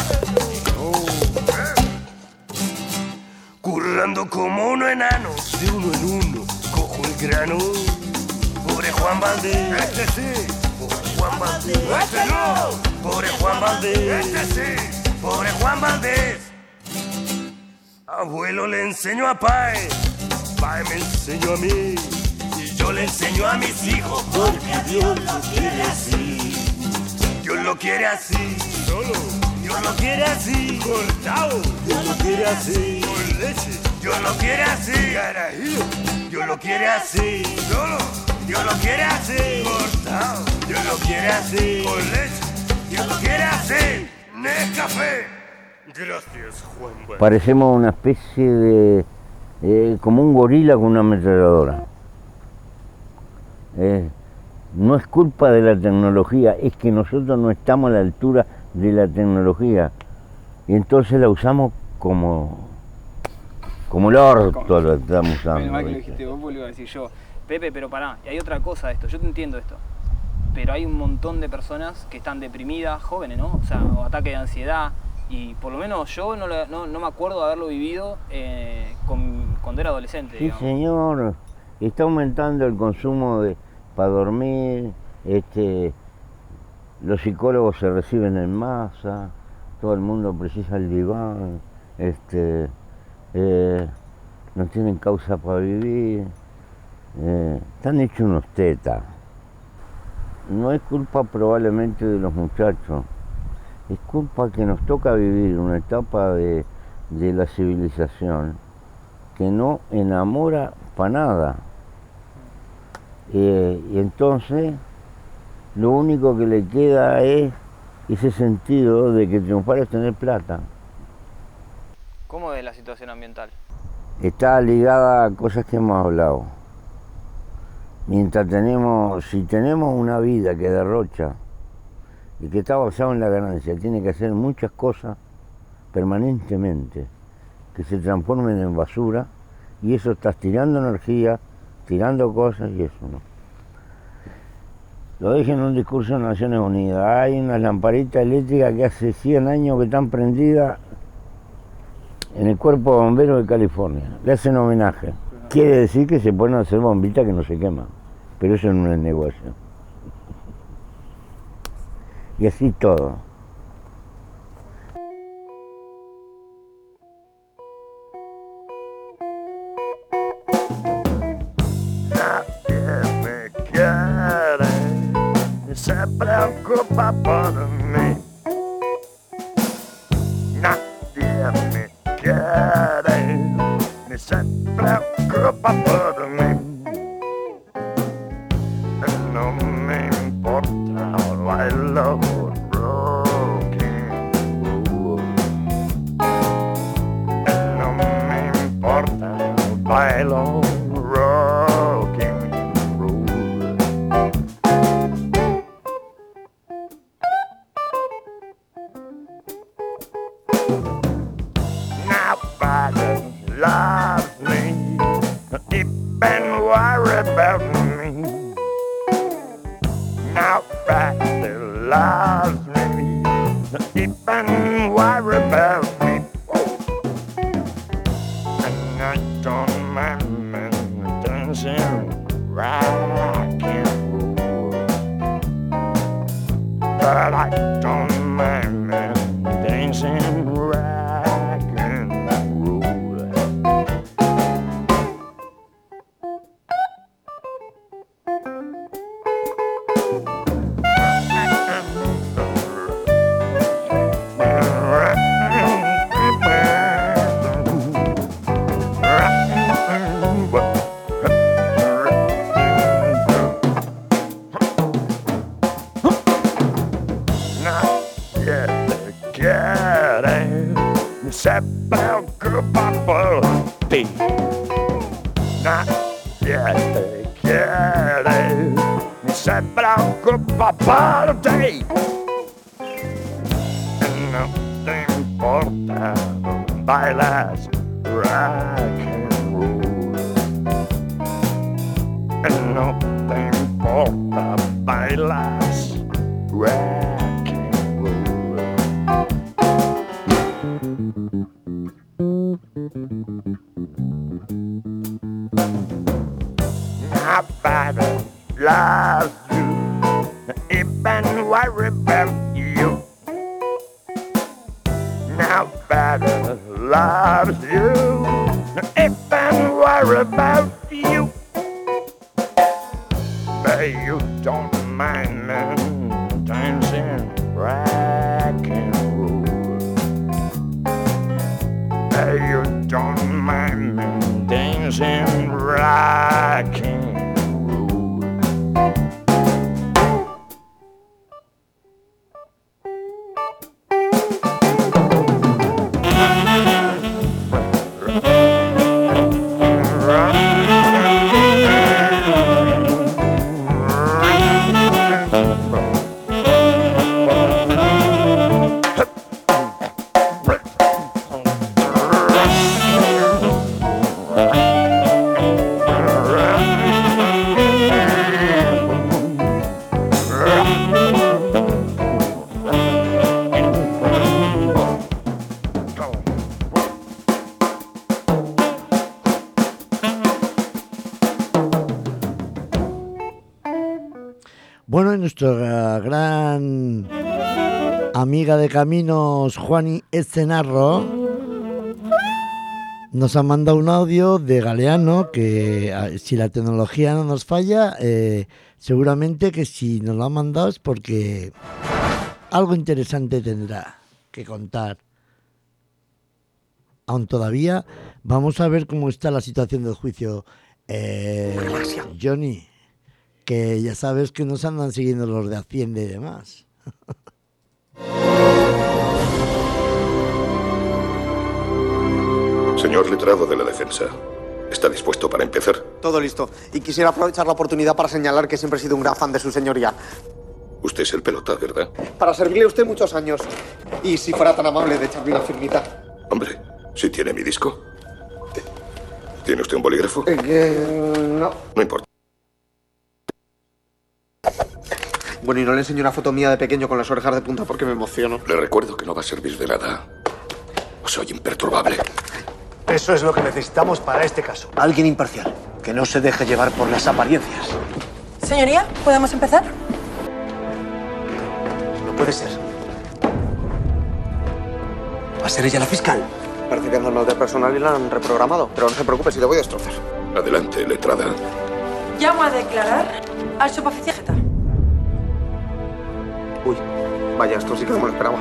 currando como uno enano, de uno en uno, cojo el grano. Pobre Juan Valdés, este sí. Pobre Juan Valdés, este no. Pobre Juan Valdés, este sí. Pobre Juan Valdés. Abuelo le enseñó a Pae, Pae me enseñó a mí, y yo le enseño a mis hijos, porque Dios lo quiere así. Dios lo quiere así, solo. Dios lo quiere así, cortado. Dios lo quiere así, con leche. Dios lo quiere así, carajillo. Dios lo quiere así, solo. Dios lo quiere así, cortado. Dios lo quiere así, con leche. Dios lo quiere así, Nescafé. Gracias, Juan. Parecemos una especie de... Eh, como un gorila con una ametralladora. Eh, no es culpa de la tecnología, es que nosotros no estamos a la altura de la tecnología. Y entonces la usamos como... como el orto lo estamos usando. Menos mal que lo dijiste vos, pues lo iba a decir yo. Pepe, pero pará, y hay otra cosa de esto, yo te entiendo esto. Pero hay un montón de personas que están deprimidas, jóvenes, ¿no? O sea, o ataque de ansiedad. Y por lo menos yo no, no, no me acuerdo de haberlo vivido eh, con, cuando era adolescente. Sí, digamos. señor. Está aumentando el consumo de para dormir. Este, los psicólogos se reciben en masa. Todo el mundo precisa el diván. Este, eh, no tienen causa para vivir. Eh, están hechos unos tetas. No es culpa probablemente de los muchachos. Es culpa que nos toca vivir una etapa de, de la civilización que no enamora para nada. Eh, y entonces lo único que le queda es ese sentido de que triunfar es tener plata. ¿Cómo es la situación ambiental? Está ligada a cosas que hemos hablado. Mientras tenemos, si tenemos una vida que derrocha, y que está basado en la ganancia, tiene que hacer muchas cosas permanentemente que se transformen en basura, y eso estás tirando energía, tirando cosas y eso no. Lo dije en un discurso de Naciones Unidas, hay unas lamparitas eléctricas que hace cien años que están prendidas en el Cuerpo de Bomberos de California, le hacen homenaje. Quiere decir que se pueden hacer bombitas que no se queman, pero eso no es negocio. Y así todo. Nadie me quiere, ni se preocupa por mí. Nadie me quiere, ni se preocupa por mí. No me importa, bailo rock. even worry about me. Nobody loves me. Not even worry about me. And I don't mind men dancing rock and roll. But I don't mind men dancing rock and roll. Not yet they get it. Mi se preocupa por ti. No te importa, bailas rock and roll. No te importa, bailas rock and roll. Nobody loves you, even worry about you. Nobody loves you, even worry about you. But you don't mind me dancing rock and roll. But you don't mind me dancing rock and roll. Bueno, y nuestra gran amiga de caminos, Juani Escenarro, nos ha mandado un audio de Galeano que, si la tecnología no nos falla, eh, seguramente que si nos lo ha mandado es porque algo interesante tendrá que contar. Aún todavía vamos a ver cómo está la situación del juicio. Eh, Johnny, que ya sabes que nos andan siguiendo los de Hacienda y demás. Señor letrado de la defensa, ¿está dispuesto para empezar? Todo listo. Y quisiera aprovechar la oportunidad para señalar que siempre he sido un gran fan de su señoría. Usted es el pelota, ¿verdad? Para servirle a usted muchos años. Y si fuera tan amable de echarme una firmita. Hombre, si tiene mi disco. ¿Tiene usted un bolígrafo? Eh, eh, no. No importa. Bueno, y no le enseño una foto mía de pequeño con las orejas de punta porque me emociono. Le recuerdo que no va a servir de nada. Soy imperturbable. Eso es lo que necesitamos para este caso. Alguien imparcial, que no se deje llevar por las apariencias. Señoría, ¿podemos empezar? No puede ser. ¿Va a ser ella la fiscal? Parece que andan mal de personal y la han reprogramado. Pero no se preocupe, si le voy a destrozar. Adelante, letrada. Llamo a declarar al suboficial. Uy, vaya, esto sí que no me lo esperaba.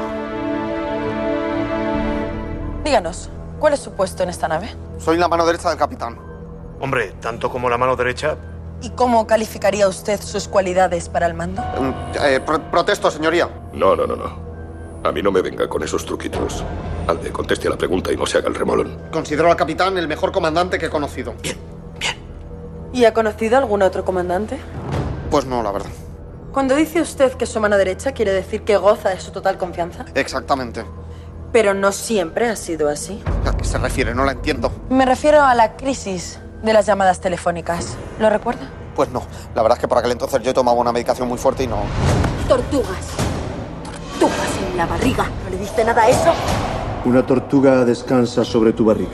Díganos, ¿cuál es su puesto en esta nave? Soy la mano derecha del capitán. Hombre, tanto como la mano derecha. ¿Y cómo calificaría usted sus cualidades para el mando? Eh, pro protesto, señoría. No, no, no, no. A mí no me venga con esos truquitos. Alde, conteste a la pregunta y no se haga el remolón. Considero al capitán el mejor comandante que he conocido. Bien, bien. ¿Y ha conocido algún otro comandante? Pues no, la verdad. Cuando dice usted que es su mano derecha, ¿quiere decir que goza de su total confianza? Exactamente. Pero no siempre ha sido así. ¿A qué se refiere? No la entiendo. Me refiero a la crisis de las llamadas telefónicas. ¿Lo recuerda? Pues no. La verdad es que por aquel entonces yo tomaba una medicación muy fuerte y no... Tortugas. Tortugas en la barriga. ¿No le diste nada a eso? Una tortuga descansa sobre tu barriga.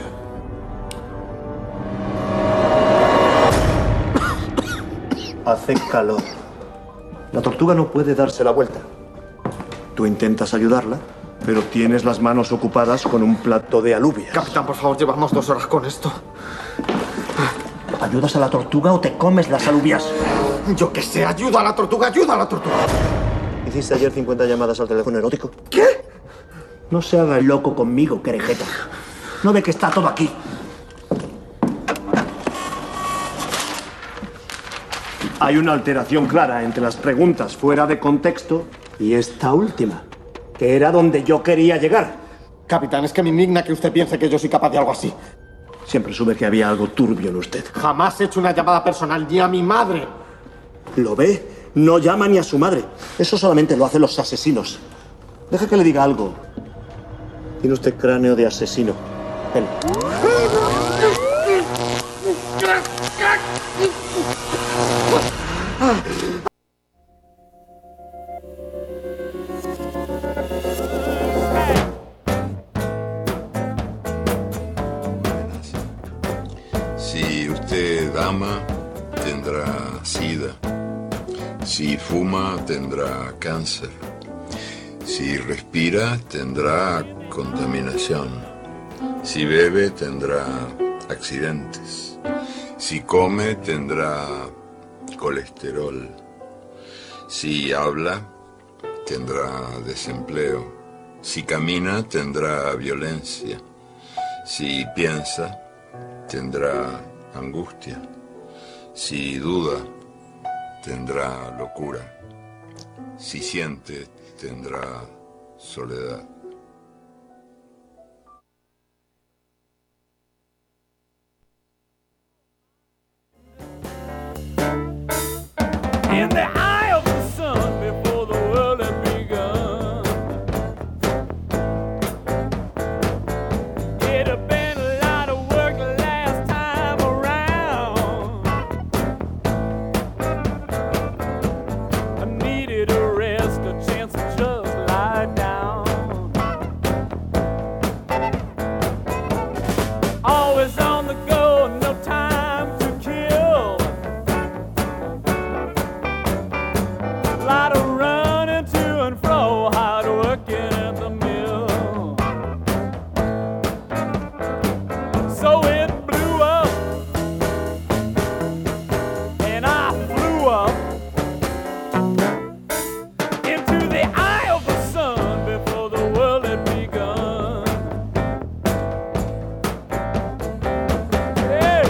Hace calor. La tortuga no puede darse la vuelta. Tú intentas ayudarla, pero tienes las manos ocupadas con un plato de alubias. Capitán, por favor, llevamos dos horas con esto. ¿Ayudas a la tortuga o te comes las alubias? Yo que sé, ayuda a la tortuga, ayuda a la tortuga. ¿Hiciste ayer cincuenta llamadas al teléfono erótico? ¿Qué? No se haga el loco conmigo, querejeta. ¿No ve que está todo aquí? Hay una alteración clara entre las preguntas fuera de contexto y esta última, que era donde yo quería llegar. Capitán, es que me indigna que usted piense que yo soy capaz de algo así. Siempre supe que había algo turbio en usted. Jamás he hecho una llamada personal ni a mi madre. ¿Lo ve? No llama ni a su madre. Eso solamente lo hacen los asesinos. Deje que le diga algo. Tiene usted cráneo de asesino. Ven. Si usted ama, tendrá sida. Si fuma, tendrá cáncer. Si respira, tendrá contaminación. Si bebe, tendrá accidentes. Si come, tendrá colesterol. Si habla, tendrá desempleo. Si camina, tendrá violencia. Si piensa, tendrá angustia. Si duda, tendrá locura. Si siente, tendrá soledad. In the eye of the sun before the world had begun. It'd have been a lot of work the last time around. I needed a rest, a chance to just lie down. Always on the go, no time to kill. Lot of running to and fro, hard working at the mill. So it blew up, and I flew up into the eye of the sun before the world had begun. Hey.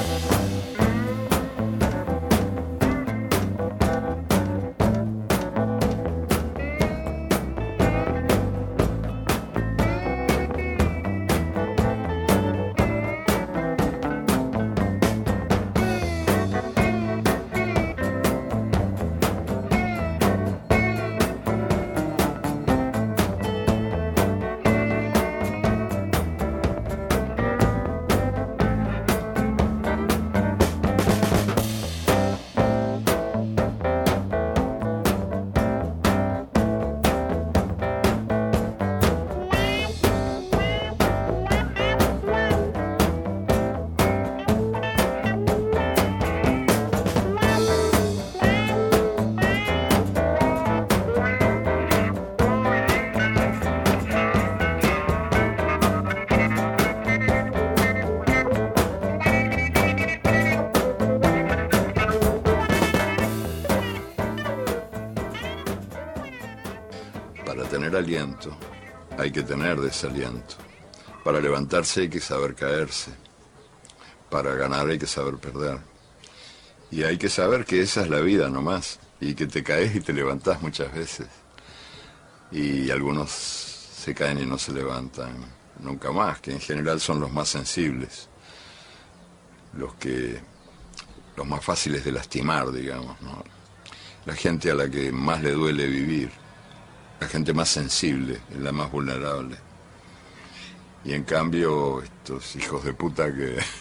Para tener aliento, hay que tener desaliento. Para levantarse hay que saber caerse. Para ganar hay que saber perder. Y hay que saber que esa es la vida nomás. Y que te caes y te levantás muchas veces. Y algunos se caen y no se levantan nunca más, que en general son los más sensibles. Los que... los más fáciles de lastimar, digamos, ¿no? La gente a la que más le duele vivir. La gente más sensible, es la más vulnerable. Y en cambio, estos hijos de puta que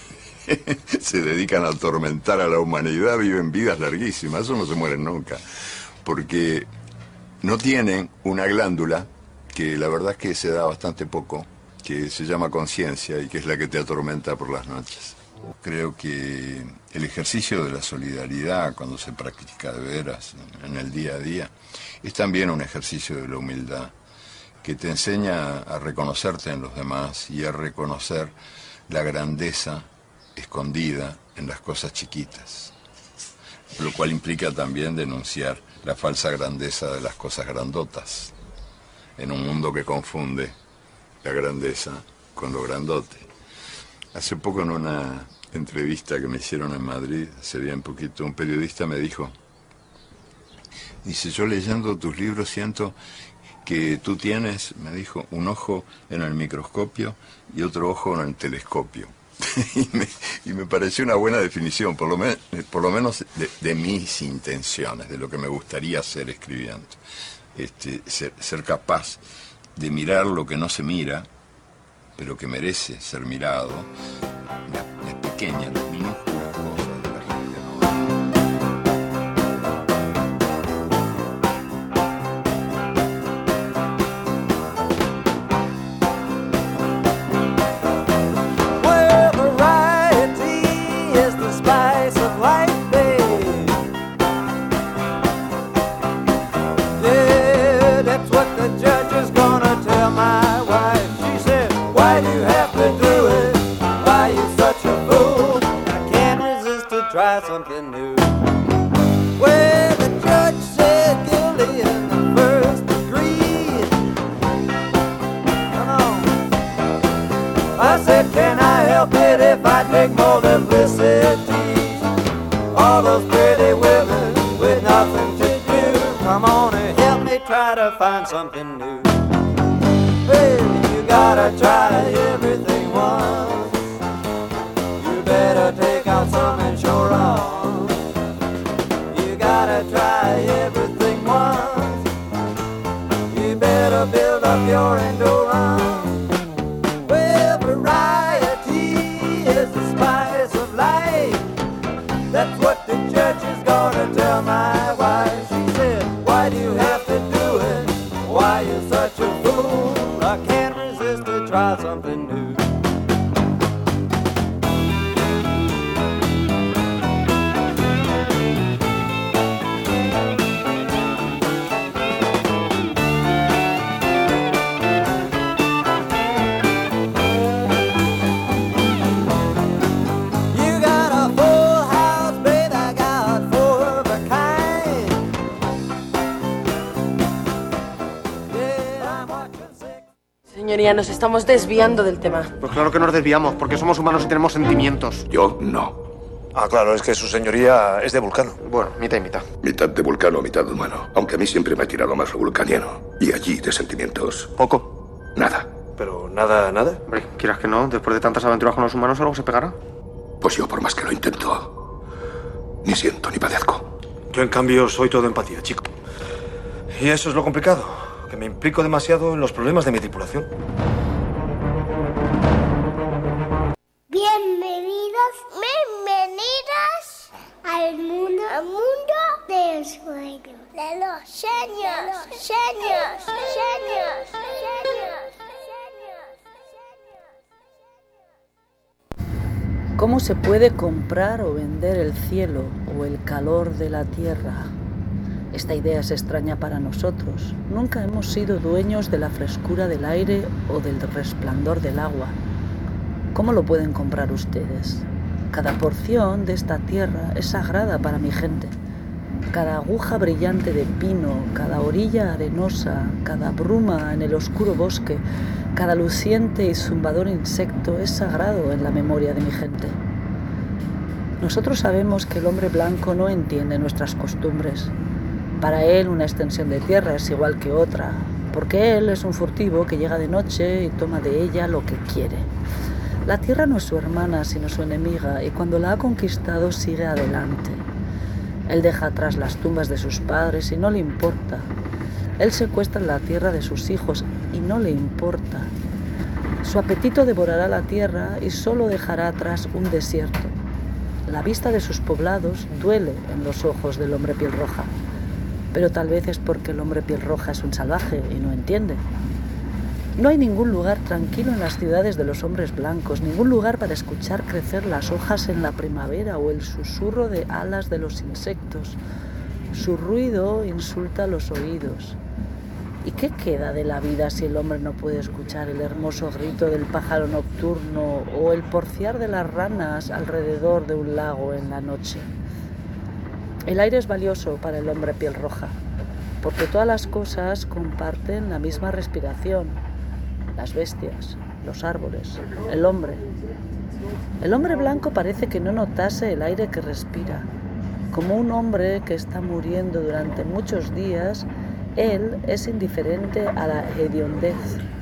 se dedican a atormentar a la humanidad, viven vidas larguísimas, eso no se mueren nunca, porque no tienen una glándula que la verdad es que se da bastante poco, que se llama conciencia y que es la que te atormenta por las noches. Creo que el ejercicio de la solidaridad, cuando se practica de veras en el día a día, es también un ejercicio de la humildad, que te enseña a reconocerte en los demás y a reconocer la grandeza escondida en las cosas chiquitas, lo cual implica también denunciar la falsa grandeza de las cosas grandotas, en un mundo que confunde la grandeza con lo grandote. Hace poco en una entrevista que me hicieron en Madrid, hace bien poquito, un periodista me dijo, dice, yo leyendo tus libros siento que tú tienes, me dijo, un ojo en el microscopio y otro ojo en el telescopio. y, me, y me pareció una buena definición, por lo, me, por lo menos de, de mis intenciones, de lo que me gustaría hacer escribiendo. Este, ser, ser capaz de mirar lo que no se mira, pero que merece ser mirado, las, las pequeñas, las minúsculas cosas de la gente, ¿no? Well, variety is the spice of life, babe. Yeah, that's what the judge is gonna tell my wife. She said, why do you have to do it? Why you such a fool? I can't resist to try something new. Well, the judge said guilty in the first degree. Come on. I said, can I help it if I take multiplicity? All those pretty women with nothing to do. Come on and help me try to find something new. Baby, you gotta try everything once. You better take out some insurance. You gotta try everything once. You better build up your endurance. Well, variety is the spice of life. That's what the judge is gonna tell my wife. She said, why do you have to do it? Why you such a fool? I can't resist to try something new. You got a full house, babe, I got four of a kind. Yeah, I'm watching six. Señoría, nos estamos desviando del tema. Pues claro que nos desviamos, porque somos humanos y tenemos sentimientos. Yo no. Ah, claro, es que su señoría es de Vulcano. Bueno, mitad y mitad. Mitad de vulcano, mitad humano. Aunque a mí siempre me ha tirado más lo vulcaniano. Y allí de sentimientos. Poco. Nada. Pero nada, nada. Hombre, quieras que no, después de tantas aventuras con los humanos, algo se pegará. Pues yo, por más que lo intento, ni siento ni padezco. Yo, en cambio, soy todo empatía, chico. Y eso es lo complicado, que me implico demasiado en los problemas de mi tripulación. Bienvenidos, bienvenidas al mundo, al mundo del sueño, de los sueños, sueños, sueños, sueños. ¿Cómo se puede comprar o vender el cielo o el calor de la tierra? Esta idea es extraña para nosotros. Nunca hemos sido dueños de la frescura del aire o del resplandor del agua. ¿Cómo lo pueden comprar ustedes? Cada porción de esta tierra es sagrada para mi gente. Cada aguja brillante de pino, cada orilla arenosa, cada bruma en el oscuro bosque, cada luciente y zumbador insecto es sagrado en la memoria de mi gente. Nosotros sabemos que el hombre blanco no entiende nuestras costumbres. Para él una extensión de tierra es igual que otra, porque él es un furtivo que llega de noche y toma de ella lo que quiere. La tierra no es su hermana, sino su enemiga, y cuando la ha conquistado sigue adelante. Él deja atrás las tumbas de sus padres y no le importa. Él secuestra la tierra de sus hijos y no le importa. Su apetito devorará la tierra y solo dejará atrás un desierto. La vista de sus poblados duele en los ojos del hombre piel roja, pero tal vez es porque el hombre piel roja es un salvaje y no entiende. No hay ningún lugar tranquilo en las ciudades de los hombres blancos, ningún lugar para escuchar crecer las hojas en la primavera o el susurro de alas de los insectos. Su ruido insulta los oídos. ¿Y qué queda de la vida si el hombre no puede escuchar el hermoso grito del pájaro nocturno o el porciar de las ranas alrededor de un lago en la noche? El aire es valioso para el hombre piel roja, porque todas las cosas comparten la misma respiración. Las bestias, los árboles, el hombre. El hombre blanco parece que no notase el aire que respira. Como un hombre que está muriendo durante muchos días, él es indiferente a la hediondez.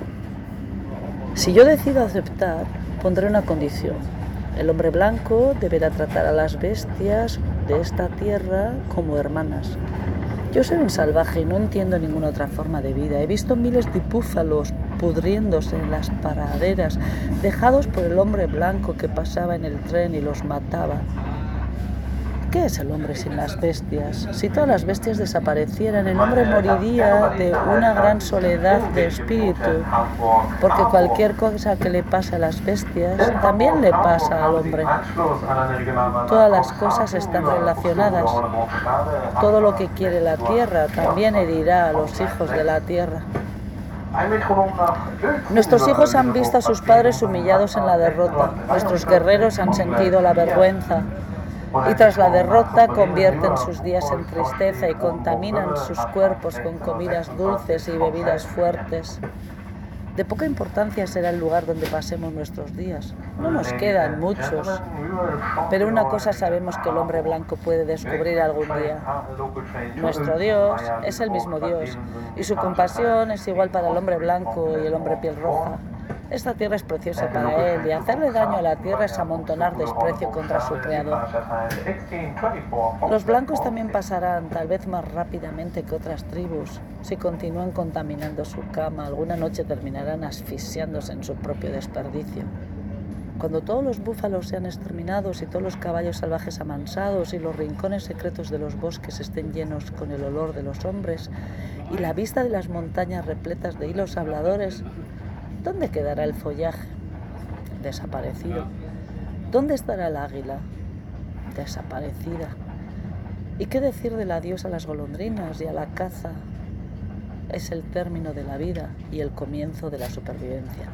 Si yo decido aceptar, pondré una condición. El hombre blanco deberá tratar a las bestias de esta tierra como hermanas. Yo soy un salvaje y no entiendo ninguna otra forma de vida. He visto miles de búfalos pudriéndose en las praderas, dejados por el hombre blanco que pasaba en el tren y los mataba. ¿Qué es el hombre sin las bestias? Si todas las bestias desaparecieran, el hombre moriría de una gran soledad de espíritu, porque cualquier cosa que le pase a las bestias también le pasa al hombre. Todas las cosas están relacionadas. Todo lo que quiere la tierra también herirá a los hijos de la tierra. Nuestros hijos han visto a sus padres humillados en la derrota. Nuestros guerreros han sentido la vergüenza. Y tras la derrota convierten sus días en tristeza y contaminan sus cuerpos con comidas dulces y bebidas fuertes. De poca importancia será el lugar donde pasemos nuestros días. No nos quedan muchos, pero una cosa sabemos que el hombre blanco puede descubrir algún día. Nuestro Dios es el mismo Dios y su compasión es igual para el hombre blanco y el hombre piel roja. Esta tierra es preciosa para él y hacerle daño a la tierra es amontonar desprecio contra su creador. Los blancos también pasarán, tal vez más rápidamente que otras tribus. Si continúan contaminando su cama, alguna noche terminarán asfixiándose en su propio desperdicio. Cuando todos los búfalos sean exterminados y todos los caballos salvajes amansados y los rincones secretos de los bosques estén llenos con el olor de los hombres y la vista de las montañas repletas de hilos habladores, ¿dónde quedará el follaje? Desaparecido. ¿Dónde estará el águila? Desaparecida. ¿Y qué decir del adiós a las golondrinas y a la caza? Es el término de la vida y el comienzo de la supervivencia.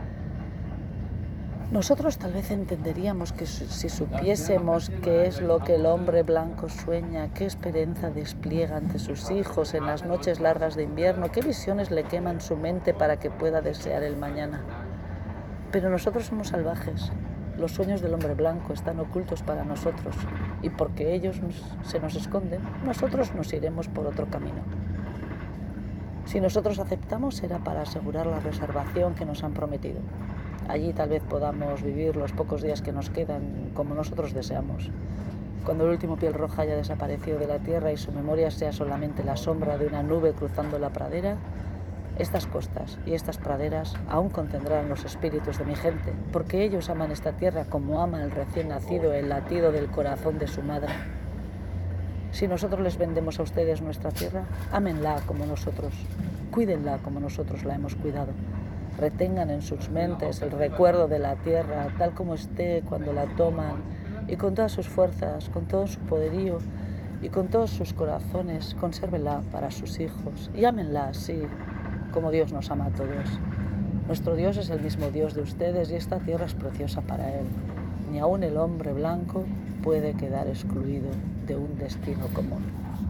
Nosotros tal vez entenderíamos que si supiésemos qué es lo que el hombre blanco sueña, qué esperanza despliega ante sus hijos en las noches largas de invierno, qué visiones le queman su mente para que pueda desear el mañana. Pero nosotros somos salvajes. Los sueños del hombre blanco están ocultos para nosotros y porque ellos nos, se nos esconden, nosotros nos iremos por otro camino. Si nosotros aceptamos, será para asegurar la reservación que nos han prometido. Allí tal vez podamos vivir los pocos días que nos quedan como nosotros deseamos. Cuando el último piel roja haya desaparecido de la tierra y su memoria sea solamente la sombra de una nube cruzando la pradera, estas costas y estas praderas aún contendrán los espíritus de mi gente, porque ellos aman esta tierra como ama el recién nacido el latido del corazón de su madre. Si nosotros les vendemos a ustedes nuestra tierra, ámenla como nosotros, cuídenla como nosotros la hemos cuidado. Retengan en sus mentes el recuerdo de la tierra tal como esté cuando la toman y con todas sus fuerzas, con todo su poderío y con todos sus corazones, consérvenla para sus hijos y ámenla así como Dios nos ama a todos. Nuestro Dios es el mismo Dios de ustedes y esta tierra es preciosa para Él. Ni aun el hombre blanco puede quedar excluido de un destino común.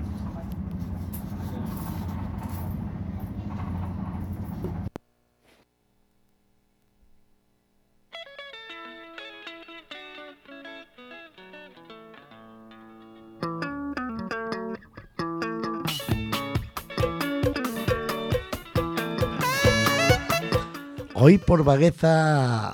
Hoy por vagueza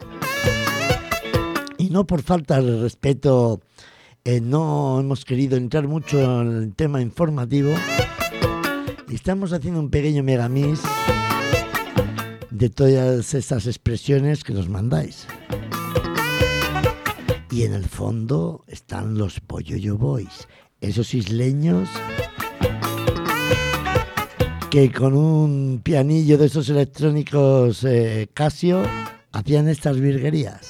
y no por falta de respeto, eh, no hemos querido entrar mucho en el tema informativo y estamos haciendo un pequeño megamix de todas esas expresiones que nos mandáis. Y en el fondo están los Boyoyo Boys, esos isleños que con un pianillo de esos electrónicos eh, Casio hacían estas virguerías.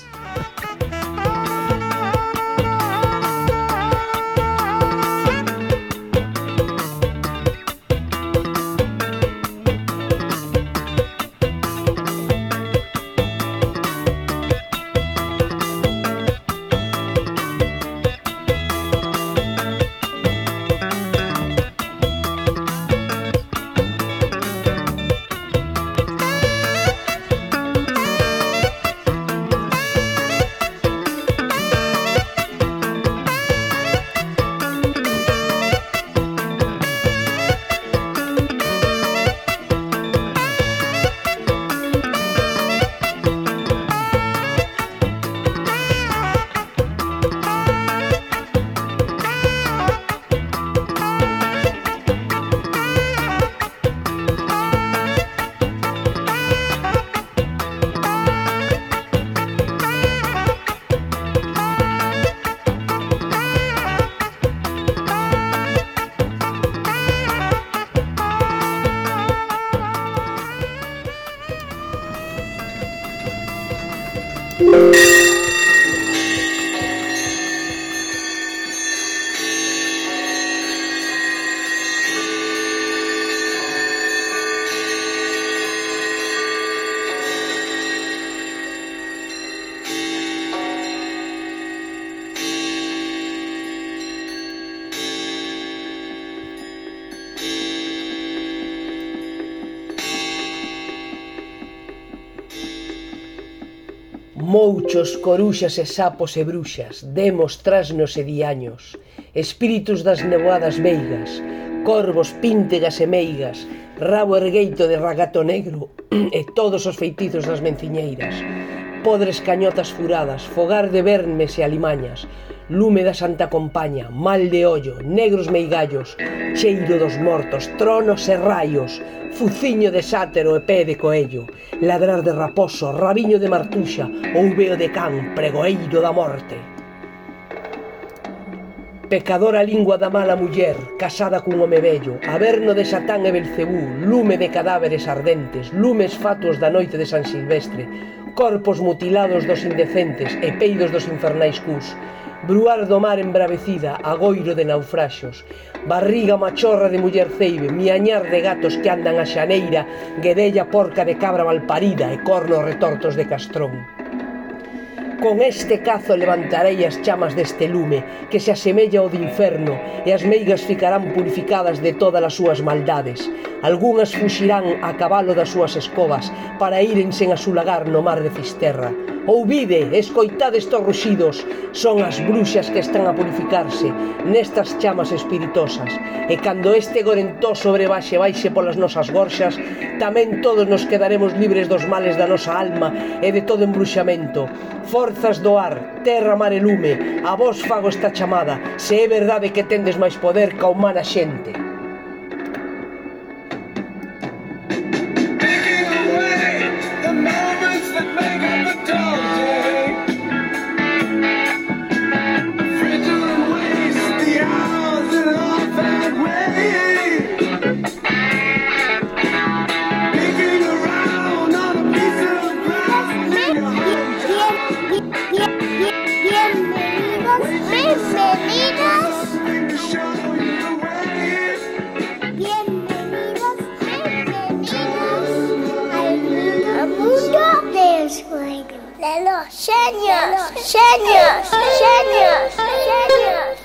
Mouchos, coruxas e sapos e bruxas, demos, trasnos e diaños, espíritus das nevoadas meigas, corvos, píntegas e meigas, rabo ergueito de ragato negro e todos os feitizos das menciñeiras, podres cañotas furadas, fogar de vermes e alimañas, lume da Santa Compaña, mal de ollo, negros meigallos, cheiro dos mortos, tronos e raios, fuciño de sátero e pé de coello, ladrar de raposo, rabiño de martuxa, ouveo de can, pregoeiro da morte. Pecadora lingua da mala muller, casada cun home vello, averno de Satán e Belcebú, lume de cadáveres ardentes, lumes fatuos da noite de San Silvestre, corpos mutilados dos indecentes e peidos dos infernais cus, bruar do mar embravecida, agoiro de naufraxos, barriga machorra de muller ceibe, miañar de gatos que andan a xaneira, guedella porca de cabra malparida e cornos retortos de castrón. Con este cazo levantarei as chamas deste lume, que se asemella ao de inferno, e as meigas ficarán purificadas de todas as súas maldades. Algúnas fuxirán a cabalo das súas escobas, para iren sen asulagar no mar de Fisterra. Ouvide, escoitade estos ruxidos, son as bruxas que están a purificarse nestas chamas espiritosas, e cando este gorentó sobrebaxe baixe polas nosas gorxas, tamén todos nos quedaremos libres dos males da nosa alma e de todo embruxamento. Forzas do ar, terra, mar e lume, a vos fago esta chamada, se é verdade que tendes máis poder ca humana xente. Genios, genios, genios, genios.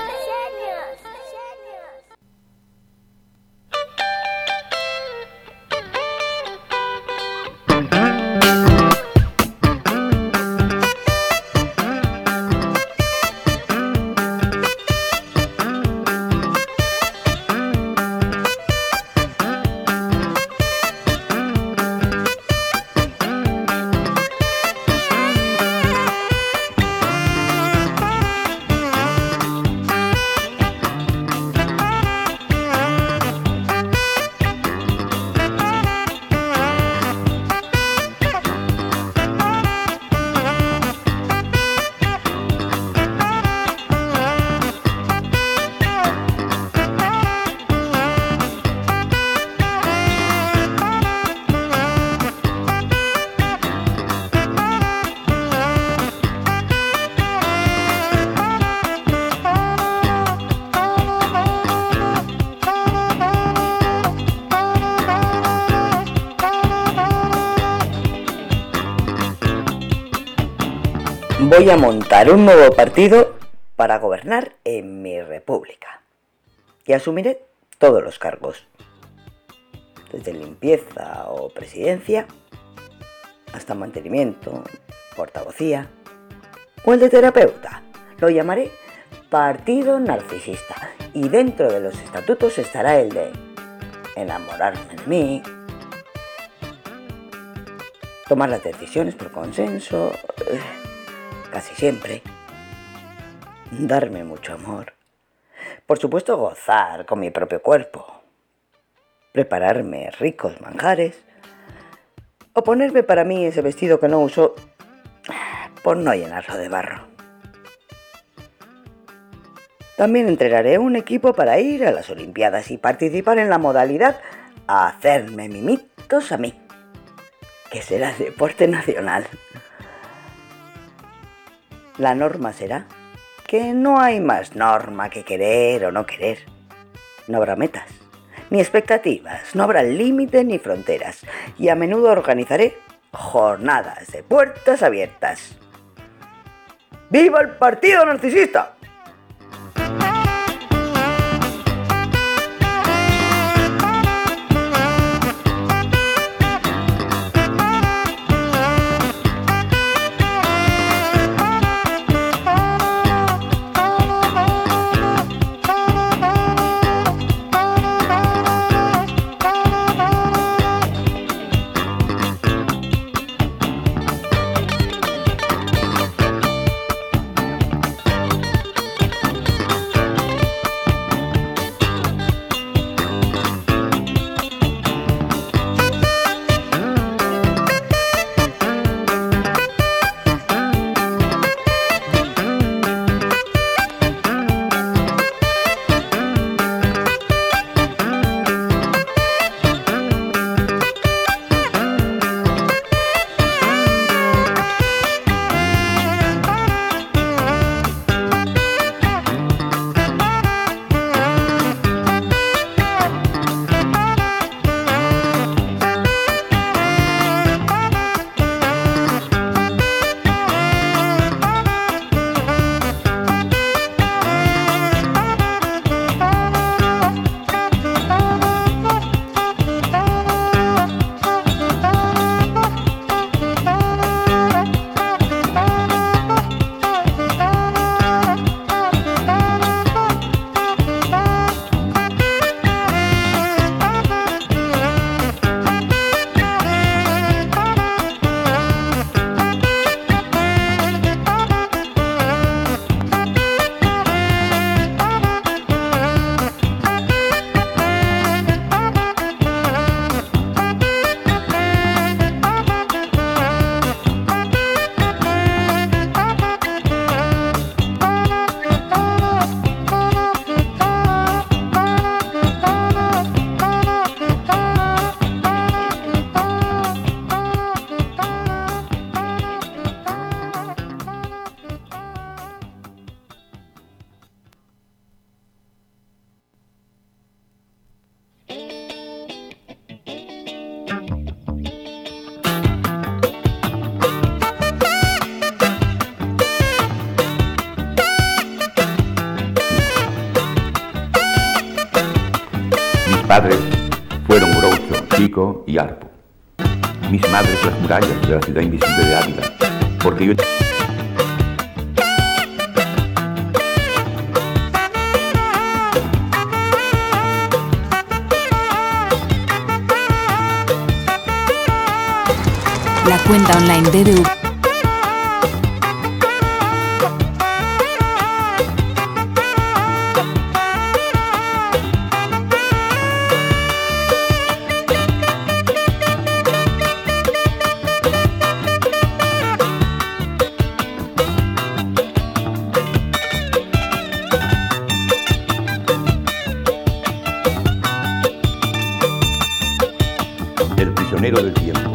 Voy a montar un nuevo partido para gobernar en mi república. Y asumiré todos los cargos. Desde limpieza o presidencia, hasta mantenimiento, portavocía o el de terapeuta. Lo llamaré Partido Narcisista. Y dentro de los estatutos estará el de enamorarme de mí, tomar las decisiones por consenso, casi siempre, darme mucho amor, por supuesto gozar con mi propio cuerpo, prepararme ricos manjares o ponerme para mí ese vestido que no uso por no llenarlo de barro. También entrenaré un equipo para ir a las Olimpiadas y participar en la modalidad a hacerme mimitos a mí, que será el deporte nacional. La norma será que no hay más norma que querer o no querer. No habrá metas, ni expectativas, no habrá límites ni fronteras, y a menudo organizaré jornadas de puertas abiertas. ¡Viva el Partido Narcisista! padres fueron Groucho, Chico y Harpo. Mis madres las murallas de la ciudad invisible de Ávila, porque yo... La cuenta online D D U. El prisionero del tiempo.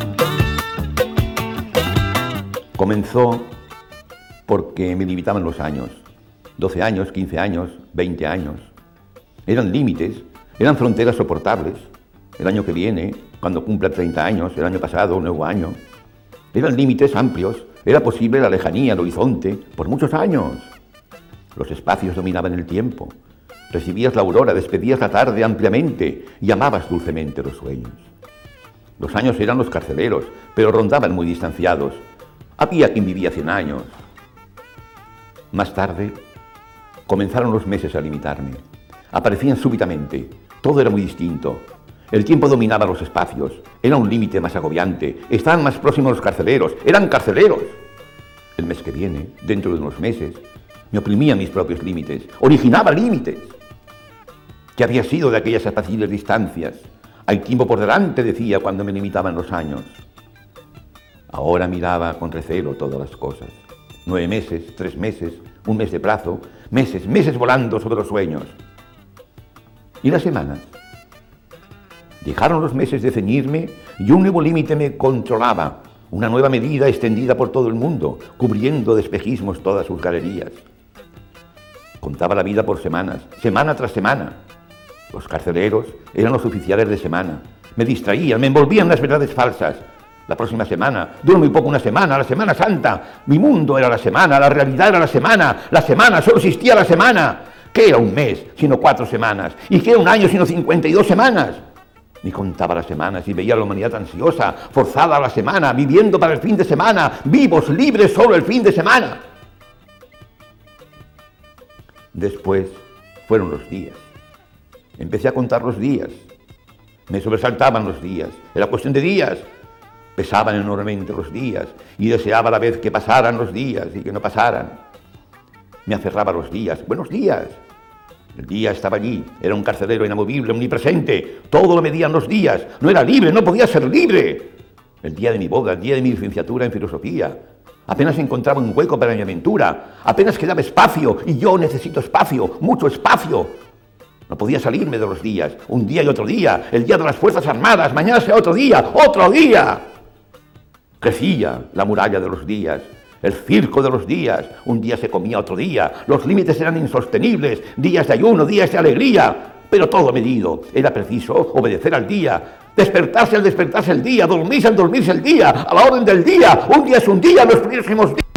Comenzó porque me limitaban los años, doce años, quince años, veinte años. Eran límites, eran fronteras soportables. El año que viene, cuando cumpla treinta años, el año pasado, un nuevo año. Eran límites amplios Era posible la lejanía, el horizonte, por muchos años. Los espacios dominaban el tiempo. Recibías la aurora, despedías la tarde ampliamente y amabas dulcemente los sueños. Los años eran los carceleros, pero rondaban muy distanciados. Había quien vivía cien años. Más tarde, comenzaron los meses a limitarme. Aparecían súbitamente. Todo era muy distinto. El tiempo dominaba los espacios. Era un límite más agobiante. Estaban más próximos los carceleros. Eran carceleros. El mes que viene, dentro de unos meses, me oprimía mis propios límites. Originaba límites. ¿Qué había sido de aquellas apacibles distancias? Hay tiempo por delante, decía cuando me limitaban los años. Ahora miraba con recelo todas las cosas. Nueve meses, tres meses, un mes de plazo, meses, meses volando sobre los sueños. ¿Y las semanas? Dejaron los meses de ceñirme y un nuevo límite me controlaba, una nueva medida extendida por todo el mundo, cubriendo de espejismos todas sus galerías. Contaba la vida por semanas, semana tras semana. Los carceleros eran los oficiales de semana. Me distraían, me envolvían las verdades falsas. La próxima semana, duró muy poco una semana, la Semana Santa. Mi mundo era la semana, la realidad era la semana. La semana, solo existía la semana. ¿Qué era un mes, sino cuatro semanas? ¿Y qué era un año, sino cincuenta y dos semanas? Ni contaba las semanas y veía a la humanidad ansiosa, forzada a la semana, viviendo para el fin de semana, vivos, libres, solo el fin de semana. Después fueron los días. Empecé a contar los días. Me sobresaltaban los días. Era cuestión de días. Pesaban enormemente los días y deseaba a la vez que pasaran los días y que no pasaran. Me aferraba a los días. Buenos días. El día estaba allí. Era un carcelero inamovible, omnipresente. Todo lo medían los días. No era libre, no podía ser libre. El día de mi boda, el día de mi licenciatura en filosofía. Apenas encontraba un hueco para mi aventura. Apenas quedaba espacio y yo necesito espacio, mucho espacio. No podía salirme de los días, un día y otro día, el día de las Fuerzas Armadas, mañana será otro día, otro día. Crecía la muralla de los días, el circo de los días, un día se comía otro día, los límites eran insostenibles, días de ayuno, días de alegría, pero todo medido, era preciso obedecer al día, despertarse al despertarse el día, dormirse al dormirse el día, a la orden del día, un día es un día, los próximos días.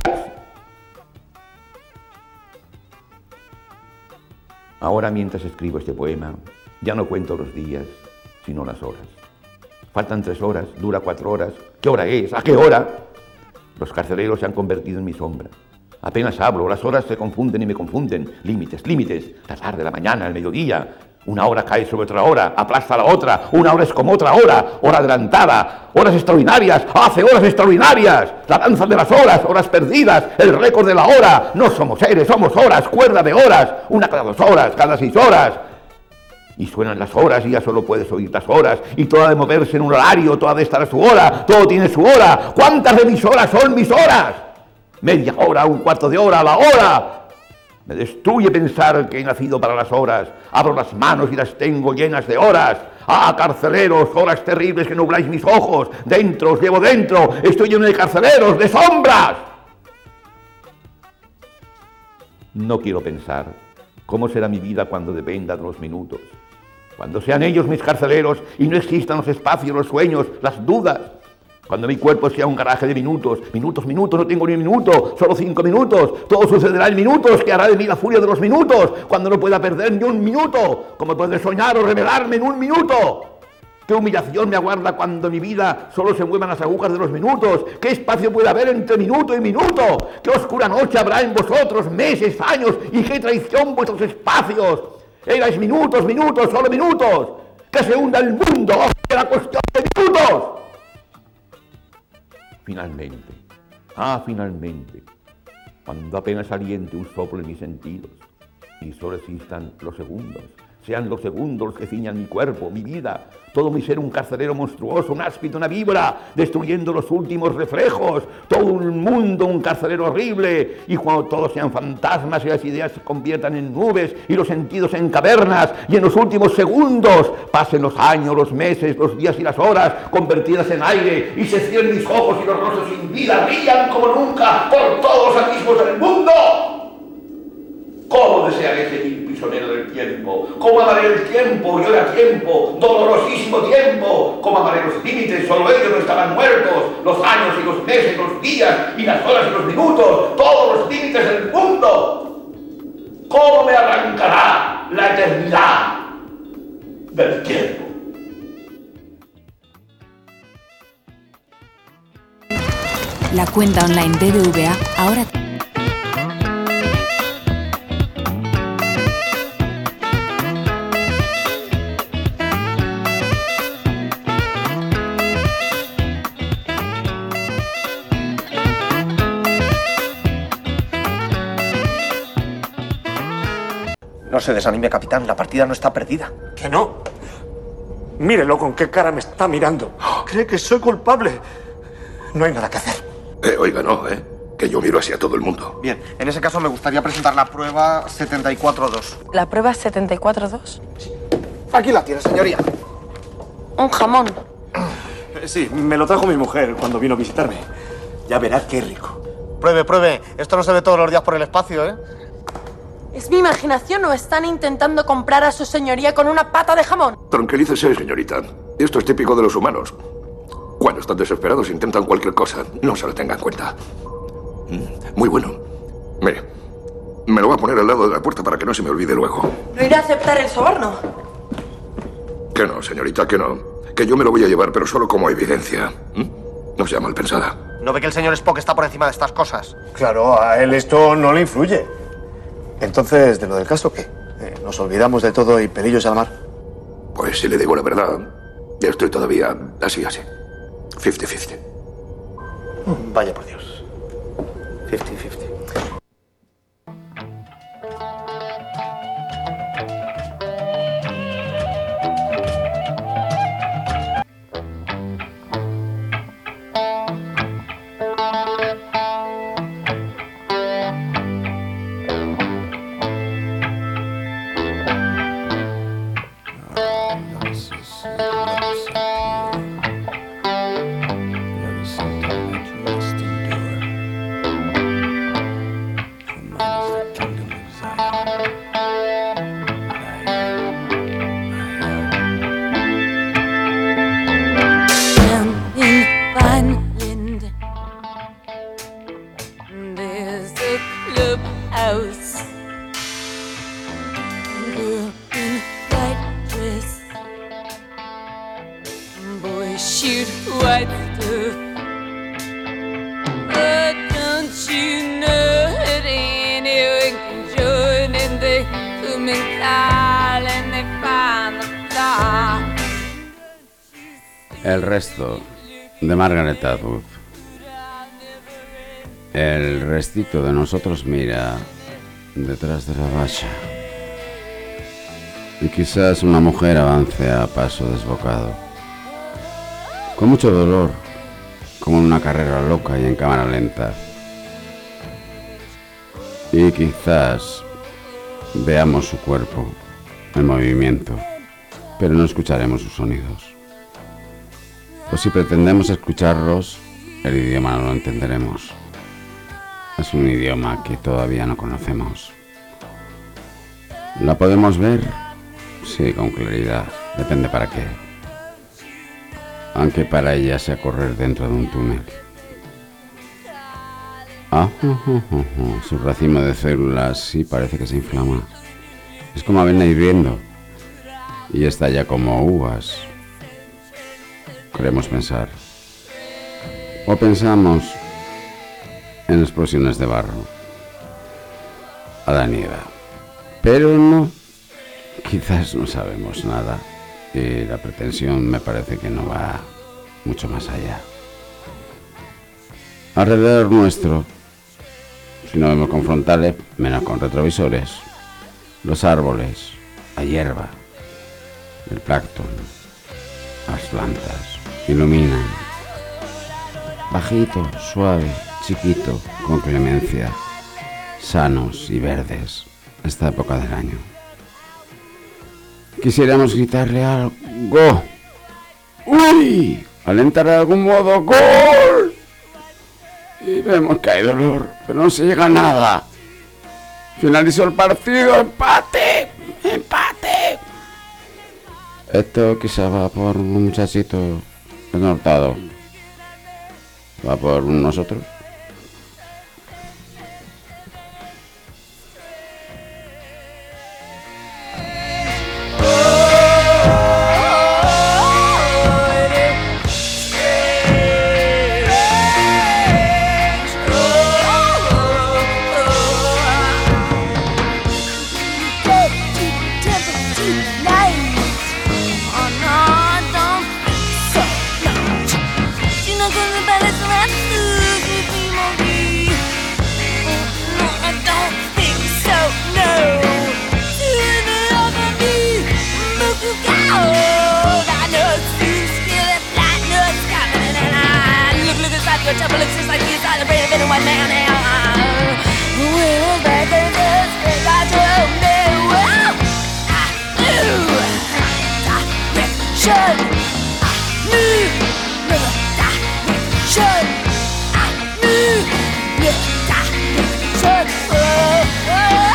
Ahora, mientras escribo este poema, ya no cuento los días, sino las horas. Faltan tres horas, dura cuatro horas. ¿Qué hora es? ¿A qué hora? Los carceleros se han convertido en mi sombra. Apenas hablo, las horas se confunden y me confunden. Límites, límites. La tarde, la mañana, el mediodía. Una hora cae sobre otra hora, aplasta la otra. Una hora es como otra hora, hora adelantada. Horas extraordinarias, hace horas extraordinarias. La danza de las horas, horas perdidas. El récord de la hora. No somos seres, somos horas, cuerda de horas. Una cada dos horas, cada seis horas. Y suenan las horas y ya solo puedes oír las horas. Y todo ha de moverse en un horario, todo ha de estar a su hora. Todo tiene su hora. ¿Cuántas de mis horas son mis horas? Media hora, un cuarto de hora, la hora. Me destruye pensar que he nacido para las horas. Abro las manos y las tengo llenas de horas. ¡Ah, carceleros! Horas terribles que nubláis mis ojos. Dentro, os llevo dentro. Estoy lleno de carceleros, de sombras. No quiero pensar cómo será mi vida cuando dependa de los minutos. Cuando sean ellos mis carceleros y no existan los espacios, los sueños, las dudas. Cuando mi cuerpo sea un garaje de minutos, minutos, minutos, no tengo ni un minuto, solo cinco minutos, todo sucederá en minutos, que hará de mí la furia de los minutos, cuando no pueda perder ni un minuto, ¿cómo podré soñar o revelarme en un minuto? ¿Qué humillación me aguarda cuando en mi vida solo se muevan las agujas de los minutos? ¿Qué espacio puede haber entre minuto y minuto? ¿Qué oscura noche habrá en vosotros, meses, años, y qué traición vuestros espacios? Erais minutos, minutos, solo minutos, que se hunda el mundo, era cuestión de minutos. Finalmente, ah, finalmente, cuando apenas aliente un soplo en mis sentidos y solo existan los segundos, sean los segundos los que ciñan mi cuerpo, mi vida, todo mi ser un carcelero monstruoso, un áspid, una víbora, destruyendo los últimos reflejos, todo un mundo, un carcelero horrible, y cuando todos sean fantasmas y las ideas se conviertan en nubes y los sentidos en cavernas, y en los últimos segundos pasen los años, los meses, los días y las horas convertidas en aire, y se cierren mis ojos y los rostros sin vida brillan como nunca por todos los abismos del mundo. ¿Cómo desearé seguir pisando prisionero del tiempo. ¿Cómo amaré el tiempo? Yo era tiempo, dolorosísimo tiempo. ¿Cómo amaré los límites? Solo ellos no estaban muertos. Los años y los meses, los días y las horas y los minutos. Todos los límites del mundo. ¿Cómo me arrancará la eternidad del tiempo? La cuenta online B B V A ahora... No se desanime, capitán. La partida no está perdida. ¿Que no? Mírelo con qué cara me está mirando. Cree que soy culpable. No hay nada que hacer. Eh, oiga, no, ¿eh? Que yo miro así a todo el mundo. Bien, en ese caso me gustaría presentar la prueba setenta y cuatro dos. ¿La prueba setenta y cuatro dos? Aquí la tiene, señoría. Un jamón. Sí, me lo trajo mi mujer cuando vino a visitarme. Ya verá qué rico. Pruebe, pruebe. Esto no se ve todos los días por el espacio, ¿eh? ¿Es mi imaginación o están intentando comprar a su señoría con una pata de jamón? Tranquilícese, señorita. Esto es típico de los humanos. Cuando están desesperados intentan cualquier cosa. No se lo tenga en cuenta. Muy bueno. Mire, me lo voy a poner al lado de la puerta para que no se me olvide luego. ¿No irá a aceptar el soborno? Que no, señorita, que no. Que yo me lo voy a llevar, pero solo como evidencia. No sea mal pensada. ¿No ve que el señor Spock está por encima de estas cosas? Claro, a él esto no le influye. Entonces, ¿de lo del caso qué? Eh, ¿Nos olvidamos de todo y pelillos al mar? Pues si le digo la verdad, ya estoy todavía así, así. cincuenta cincuenta. Vaya por Dios. cincuenta cincuenta. El resto, de Margaret Atwood. El restito de nosotros mira detrás de la valla. Y quizás una mujer avance a paso desbocado, con mucho dolor, como en una carrera loca y en cámara lenta. Y quizás veamos su cuerpo en movimiento, pero no escucharemos sus sonidos. O si pretendemos escucharlos, el idioma no lo entenderemos. Es un idioma que todavía no conocemos. ¿La podemos ver? Sí, con claridad. Depende para qué. Aunque para ella sea correr dentro de un túnel. Ah, uh, uh, uh, uh. Su racimo de células sí parece que se inflama. Es como avena hirviendo. Y estalla como uvas. Queremos pensar. O pensamos en explosiones de barro. Adán y Eva. Pero no. Quizás no sabemos nada. Y la pretensión me parece que no va mucho más allá. Alrededor nuestro, si no vemos con frontales, menos con retrovisores, los árboles, la hierba, el plancton, las plantas, iluminan. Bajito, suave, chiquito, con clemencia, sanos y verdes, esta época del año. Quisiéramos gritarle algo. ¡Uy! Alentar de algún modo. ¡Gol! Y vemos que hay dolor, pero no se llega a nada. Finalizó el partido, empate. Esto quizá va por un muchachito desnortado. Va por nosotros. Your temple looks just like you celebrated in one man now. Well, back in this thing I told me, well, I knew direction. I knew direction. I knew direction. Oh, oh, oh.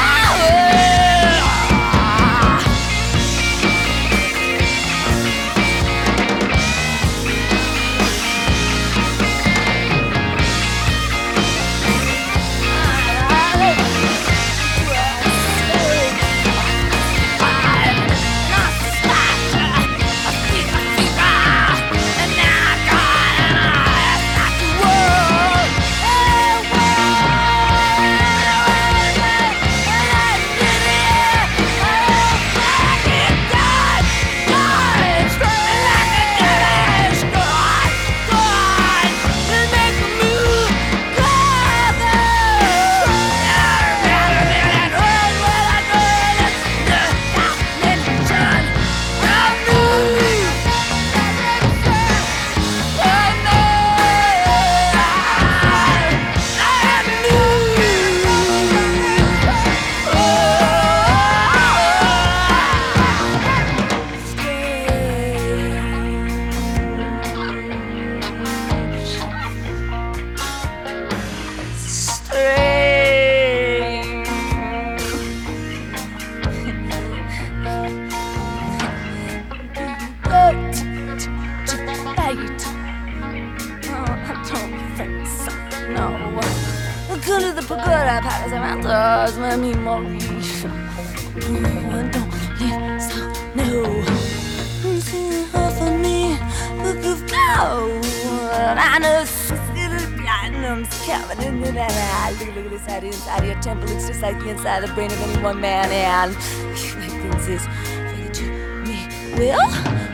Inside the brain of any one man, and things is figure to me. Well,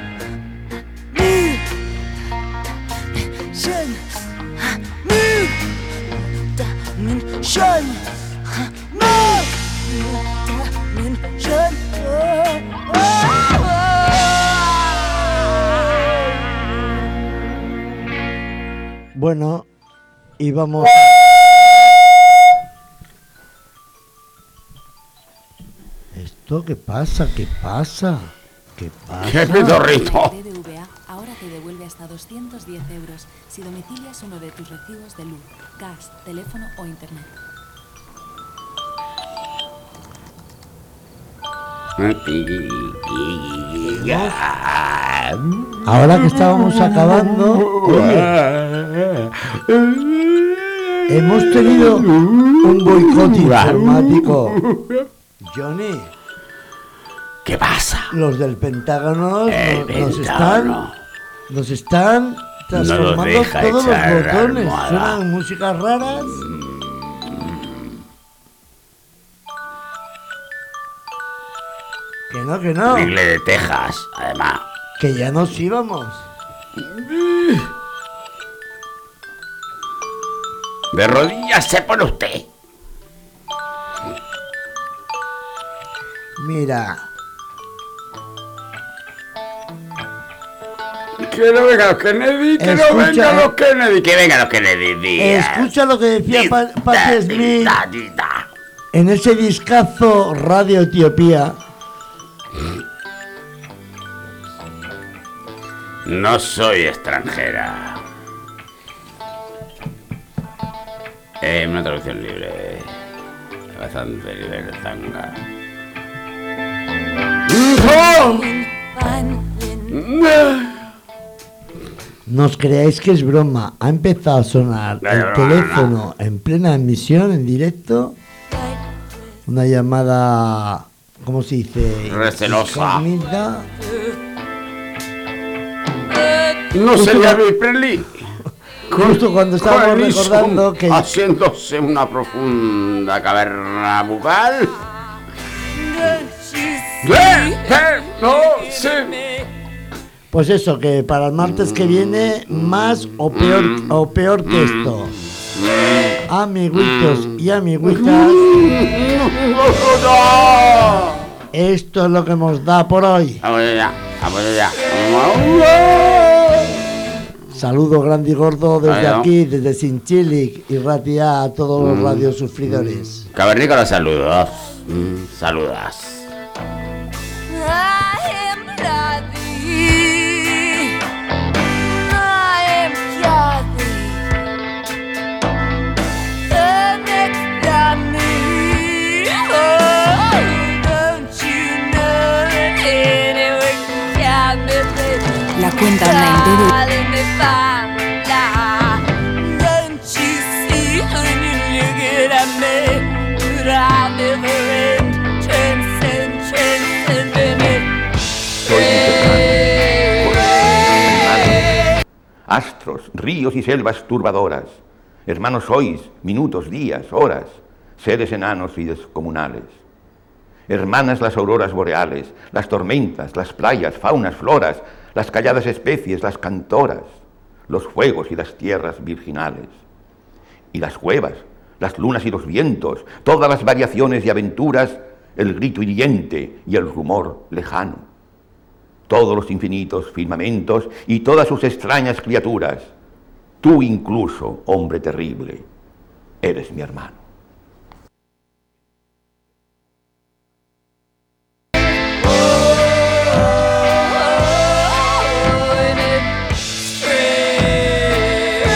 move, dimension, move, dimension, move, dimension. Oh, oh, oh. Bueno, y vamos. ¿Qué pasa? ¿Qué pasa? ¿Qué pasa? ¡Qué pitorrito! B B V A ahora te devuelve hasta doscientos diez euros si domicilias uno de tus recibos de luz, gas, teléfono o internet. Ahora que estábamos acabando, oye, hemos tenido un boicot informático. Johnny, ¿qué pasa? Los del Pentágono El nos, Pentágono. nos están nos están transformando No los deja todos los echar la botones. almohada. Suenan músicas raras. Que no, que no. Ingle de Texas, además. Que ya nos íbamos. De rodillas se pone usted. Mira. Que no vengan los Kennedy, que Escucha, no vengan los Kennedy, que vengan los Kennedy. Díaz. Escucha lo que decía Pa- Patti Smith Dita, dita. en ese discazo Radio Etiopía. No soy extranjera. Es una traducción libre. Bastante libre, tanga. Finally No os creáis que es broma. Ha empezado a sonar el teléfono en plena emisión, en directo. Una llamada, ¿cómo se dice? Recelosa. Incógnita. No sería Elvis Presley. Justo cuando estábamos recordando que... haciéndose una profunda caverna bucal. No sé. Pues eso, que para el martes que viene, más o peor, o peor que esto. Amiguitos y amiguitas, esto es lo que nos da por hoy. Vamos allá, vamos allá. Saludo grande y gordo desde Bueno. aquí, desde Sinchilic y Ratia a todos los Mm. radiosufridores. Cavernícola, saludos. Mm, saludas. La cuenta online de Astros, ríos y selvas turbadoras, hermanos sois, minutos, días, horas, seres enanos y descomunales. Hermanas las auroras boreales, las tormentas, las playas, faunas, floras, las calladas especies, las cantoras, los fuegos y las tierras virginales. Y las cuevas, las lunas y los vientos, todas las variaciones y aventuras, el grito hiriente y el rumor lejano. Todos los infinitos firmamentos y todas sus extrañas criaturas. Tú incluso, hombre terrible, eres mi hermano.